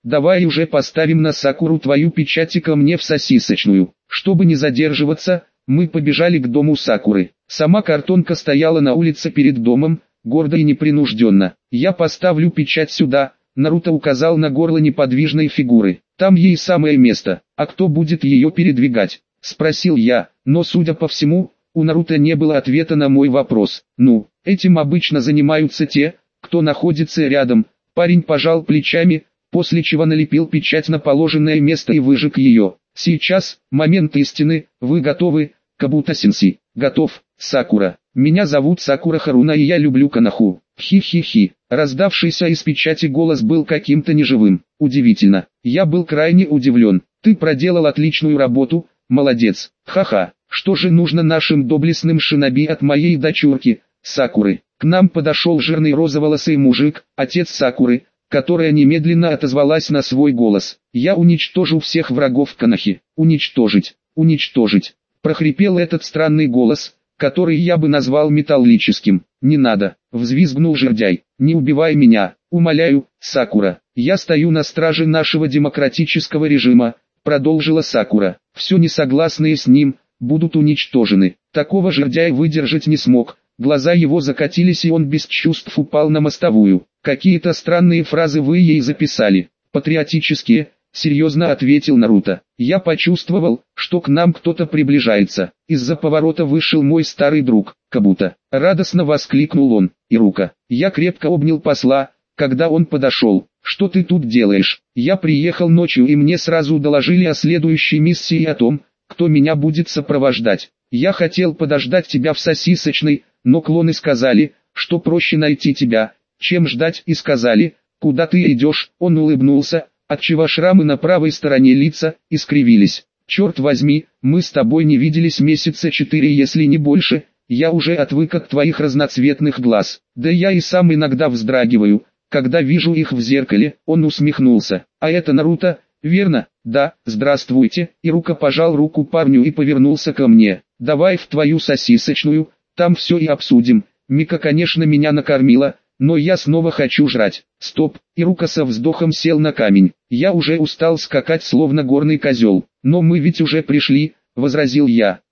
давай уже поставим на Сакуру твою печать и ко мне в сосисочную. Чтобы не задерживаться, мы побежали к дому Сакуры. Сама картонка стояла на улице перед домом, гордо и непринужденно. Я поставлю печать сюда, Наруто указал на горло неподвижной фигуры. Там ей самое место, а кто будет ее передвигать? Спросил я, но судя по всему, у Наруто не было ответа на мой вопрос. Ну, этим обычно занимаются те, кто находится рядом. Парень пожал плечами, после чего налепил печать на положенное место и выжег ее. Сейчас, момент истины, вы готовы, Кабуто-сенсей? Готов, Сакура. Меня зовут Сакура Харуна и я люблю Коноху. Хи-хи-хи. Раздавшийся из печати голос был каким-то неживым. Удивительно. Я был крайне удивлен. Ты проделал отличную работу, молодец. Ха-ха. Что же нужно нашим доблестным шиноби от моей дочурки, Сакуры? К нам подошел жирный розоволосый мужик, отец Сакуры, которая немедленно отозвалась на свой голос. Я уничтожу всех врагов Конохи. Уничтожить, уничтожить. Прохрипел этот странный голос, который я бы назвал металлическим. Не надо, взвизгнул жердяй. Не убивай меня, умоляю, Сакура. Я стою на страже нашего демократического режима, продолжила Сакура. Все несогласные с ним будут уничтожены. Такого жердяй выдержать не смог. Глаза его закатились и он без чувств упал на мостовую. Какие-то странные фразы вы ей записали. Патриотические, серьезно ответил Наруто. Я почувствовал, что к нам кто-то приближается. Из-за поворота вышел мой старый друг, Кабуто. Радостно воскликнул он. Ирука. Я крепко обнял посла, когда он подошел. Что ты тут делаешь? Я приехал ночью и мне сразу доложили о следующей миссии и о том, кто меня будет сопровождать. Я хотел подождать тебя в сосисочной, но клоны сказали, что проще найти тебя, чем ждать, и сказали, куда ты идешь. Он улыбнулся, отчего шрамы на правой стороне лица искривились. Черт возьми, мы с тобой не виделись месяца четыре, если не больше. Я уже отвык от твоих разноцветных глаз. Да я и сам иногда вздрагиваю, когда вижу их в зеркале. Он усмехнулся. А это Наруто, верно? Да, здравствуйте. Ирука пожал руку парню и повернулся ко мне. Давай в твою сосисочную, там все и обсудим. Мика, конечно, меня накормила, но я снова хочу жрать. Стоп. Ирука со вздохом сел на камень. Я уже устал скакать словно горный козел. Но мы ведь уже пришли, возразил я.